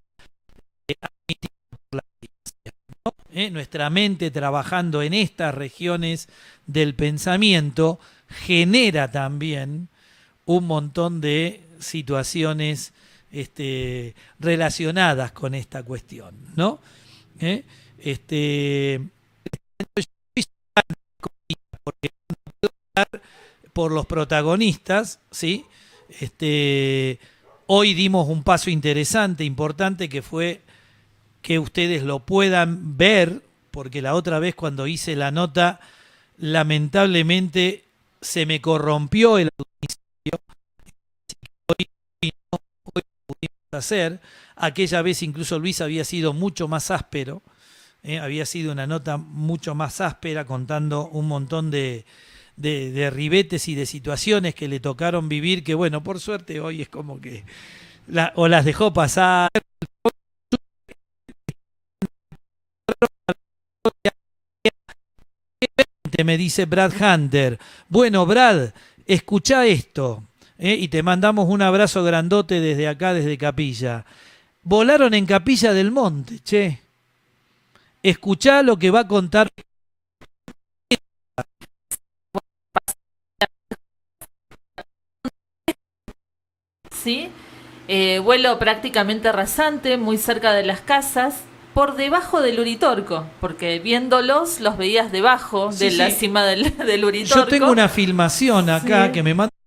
¿no? ¿Eh? Nuestra mente trabajando en estas regiones del pensamiento genera también un montón de situaciones este, relacionadas con esta cuestión, ¿no? ¿Eh? Este, porque por los protagonistas, ¿sí? Este, hoy dimos un paso interesante, importante, que fue que ustedes lo puedan ver, porque la otra vez cuando hice la nota, lamentablemente se me corrompió el audicio. Hoy, hoy no, hoy lo pudimos hacer. Aquella vez incluso Luis había sido mucho más áspero, ¿eh? Había sido una nota mucho más áspera, contando un montón de De, de ribetes y de situaciones que le tocaron vivir, que bueno, por suerte hoy es como que la, o las dejó pasar, me dice Brad Hunter. Bueno, Brad, escuchá esto, ¿eh? Y te mandamos un abrazo grandote desde acá, desde Capilla. Volaron en Capilla del Monte, che. Escuchá lo que va a contar. ¿Sí? Eh, vuelo prácticamente rasante, muy cerca de las casas, por debajo del Uritorco, porque viéndolos los veías debajo Sí, de la sí. cima del, del Uritorco. Yo tengo una filmación acá Sí. que me manda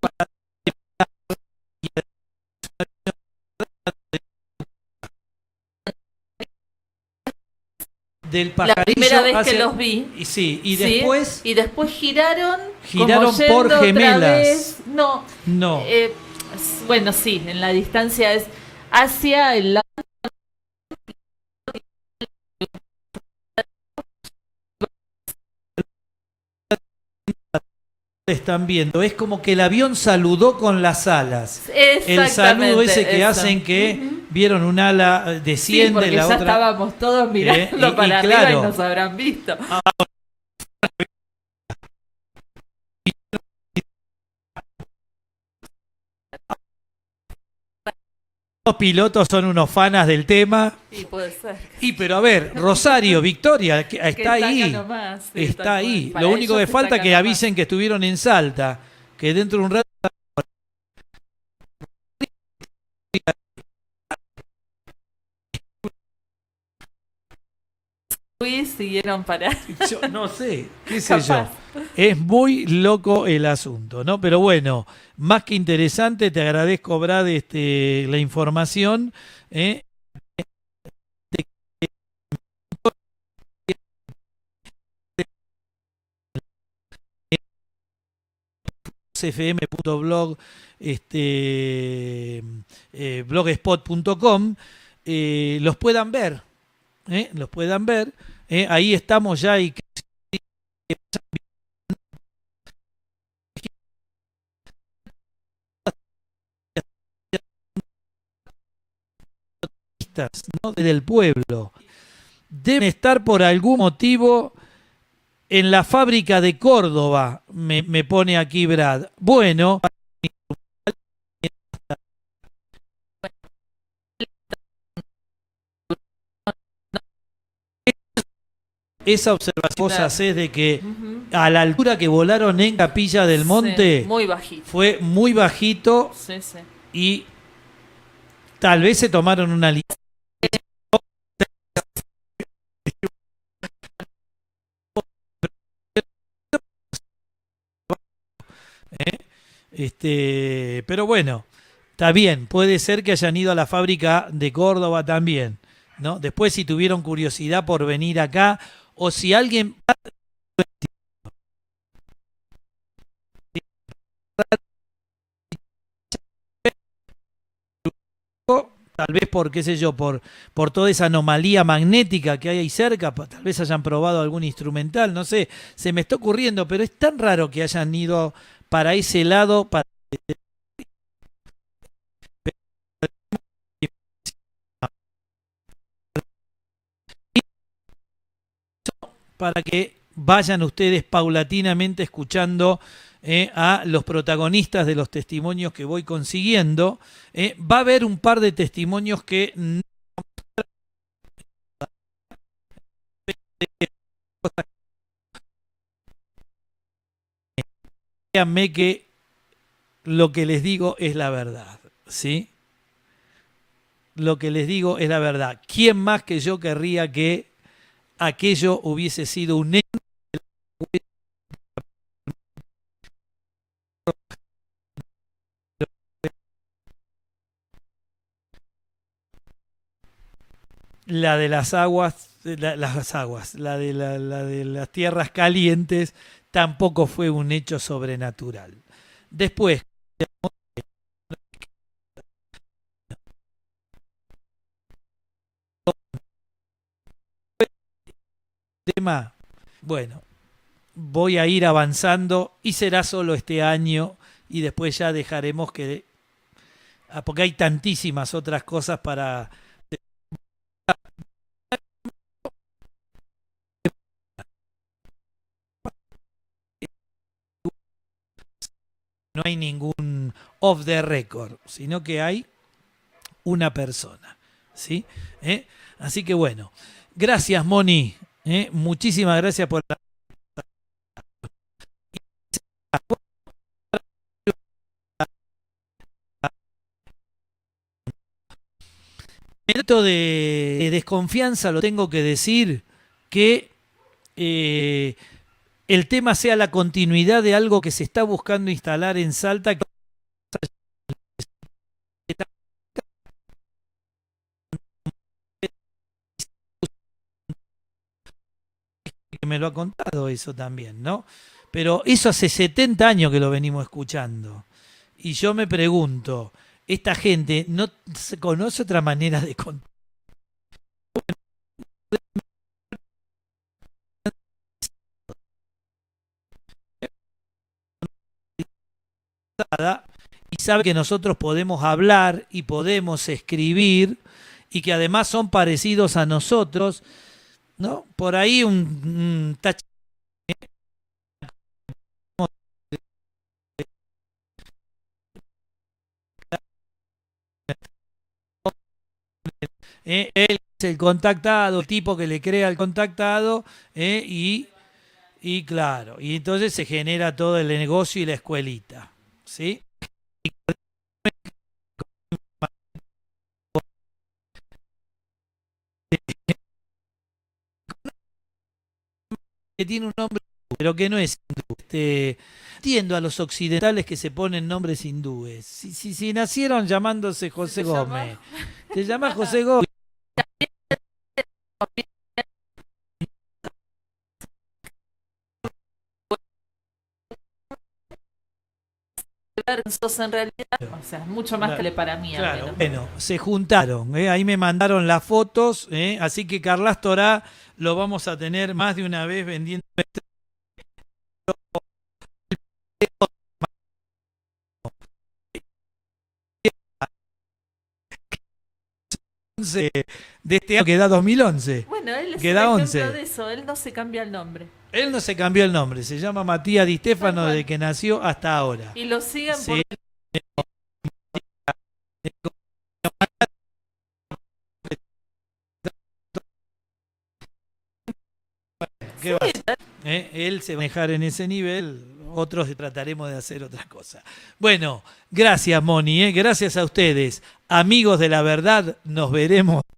del La pajarillo. primera vez hacia- que los vi. Y sí, y ¿sí? después Y después giraron. Giraron como yendo por otra gemelas. vez. No. no. eh, bueno, sí, en la distancia es hacia el lado. Están viendo, es como que el avión saludó con las alas. El Exactamente, saludo ese que eso. hacen que Ujú. vieron un ala eh, Sí, desciende, porque la ya otra. estábamos todos mirando Eh, y- y para arriba claro. y nos habrán visto. Los pilotos son unos fanas del tema. Y puede ser. Y pero a ver, Rosario, Victoria, que- Que está acá ahí. nomás, sí, Está tal ahí. cual. Para Lo único ellos que está falta es acá que nomás. avisen que estuvieron en Salta, que dentro de un rato Luis siguieron para. yo no sé, qué sé yo. Capaz. Es muy loco el asunto, ¿no? Pero bueno, más que interesante, te agradezco, Brad, este, la información. ¿eh? f m punto blog este, eh, blogspot punto com eh, los puedan ver, ¿eh? los puedan ver. ¿eh? Ahí estamos ya y ¿no? Desde el pueblo. Deben estar por algún motivo en la fábrica de Córdoba, me, me pone aquí Brad. Bueno, esa observación Claro. es de que Ujú. a la altura que volaron en Capilla del Monte Sí, muy bajito. fue muy bajito Sí, sí. y tal vez se tomaron una li- ¿eh? Este, pero bueno, está bien, puede ser que hayan ido a la fábrica de Córdoba también, ¿no? Después si tuvieron curiosidad por venir acá o si alguien tal vez por, qué sé yo, por, por toda esa anomalía magnética que hay ahí cerca, pa- tal vez hayan probado algún instrumental, no sé, se me está ocurriendo, pero es tan raro que hayan ido para ese lado, para, para que vayan ustedes paulatinamente escuchando eh, a los protagonistas de los testimonios que voy consiguiendo. Eh, va a haber un par de testimonios que no créanme que lo que les digo es la verdad, ¿sí? Lo que les digo es la verdad. ¿Quién más que yo querría que aquello hubiese sido un hecho? La de las aguas, la, las aguas, la de, la, la de las tierras calientes, tampoco fue un hecho sobrenatural. Después, tema, bueno, voy a ir avanzando y será solo este año y después ya dejaremos que, ah, porque hay tantísimas otras cosas para... no hay ningún off the record, sino que hay una persona, ¿sí? ¿Eh? Así que bueno, gracias Moni, ¿eh? Muchísimas gracias por la... En esto de desconfianza lo tengo que decir que eh, el tema sea la continuidad de algo que se está buscando instalar en Salta. Que me lo ha contado eso también, ¿no? Pero eso hace setenta años que lo venimos escuchando. Y yo me pregunto, esta gente no se conoce otra manera de contar. Y sabe que nosotros podemos hablar y podemos escribir y que además son parecidos a nosotros, ¿no? Por ahí un, un tache. Eh, él es el contactado, el tipo que le crea al contactado, eh, y, y claro, y entonces se genera todo el negocio y la escuelita, ¿sí? Que tiene un nombre, pero que no es hindú. Este, entiendo a los occidentales que se ponen nombres hindúes. Si, si, si nacieron llamándose José Gómez, te llamas José Gómez. Sos en realidad, o sea, mucho más Claro, que le para mí. al claro. menos. Bueno, se juntaron, ¿eh? Ahí me mandaron las fotos, ¿eh? Así que Carlas Torá lo vamos a tener más de una vez vendiendo. De este año que da dos mil once. Bueno, él es Queda un once. ejemplo de eso, él no se cambia el nombre. Él no se cambió el nombre, se llama Matías Di Stefano desde que nació hasta ahora. Y lo siguen Sí. por... ¿Qué va a hacer? ¿Eh? Él se va a manejar en ese nivel, otros trataremos de hacer otra cosa. Bueno, gracias Moni, ¿eh? Gracias a ustedes. Amigos de la verdad, nos veremos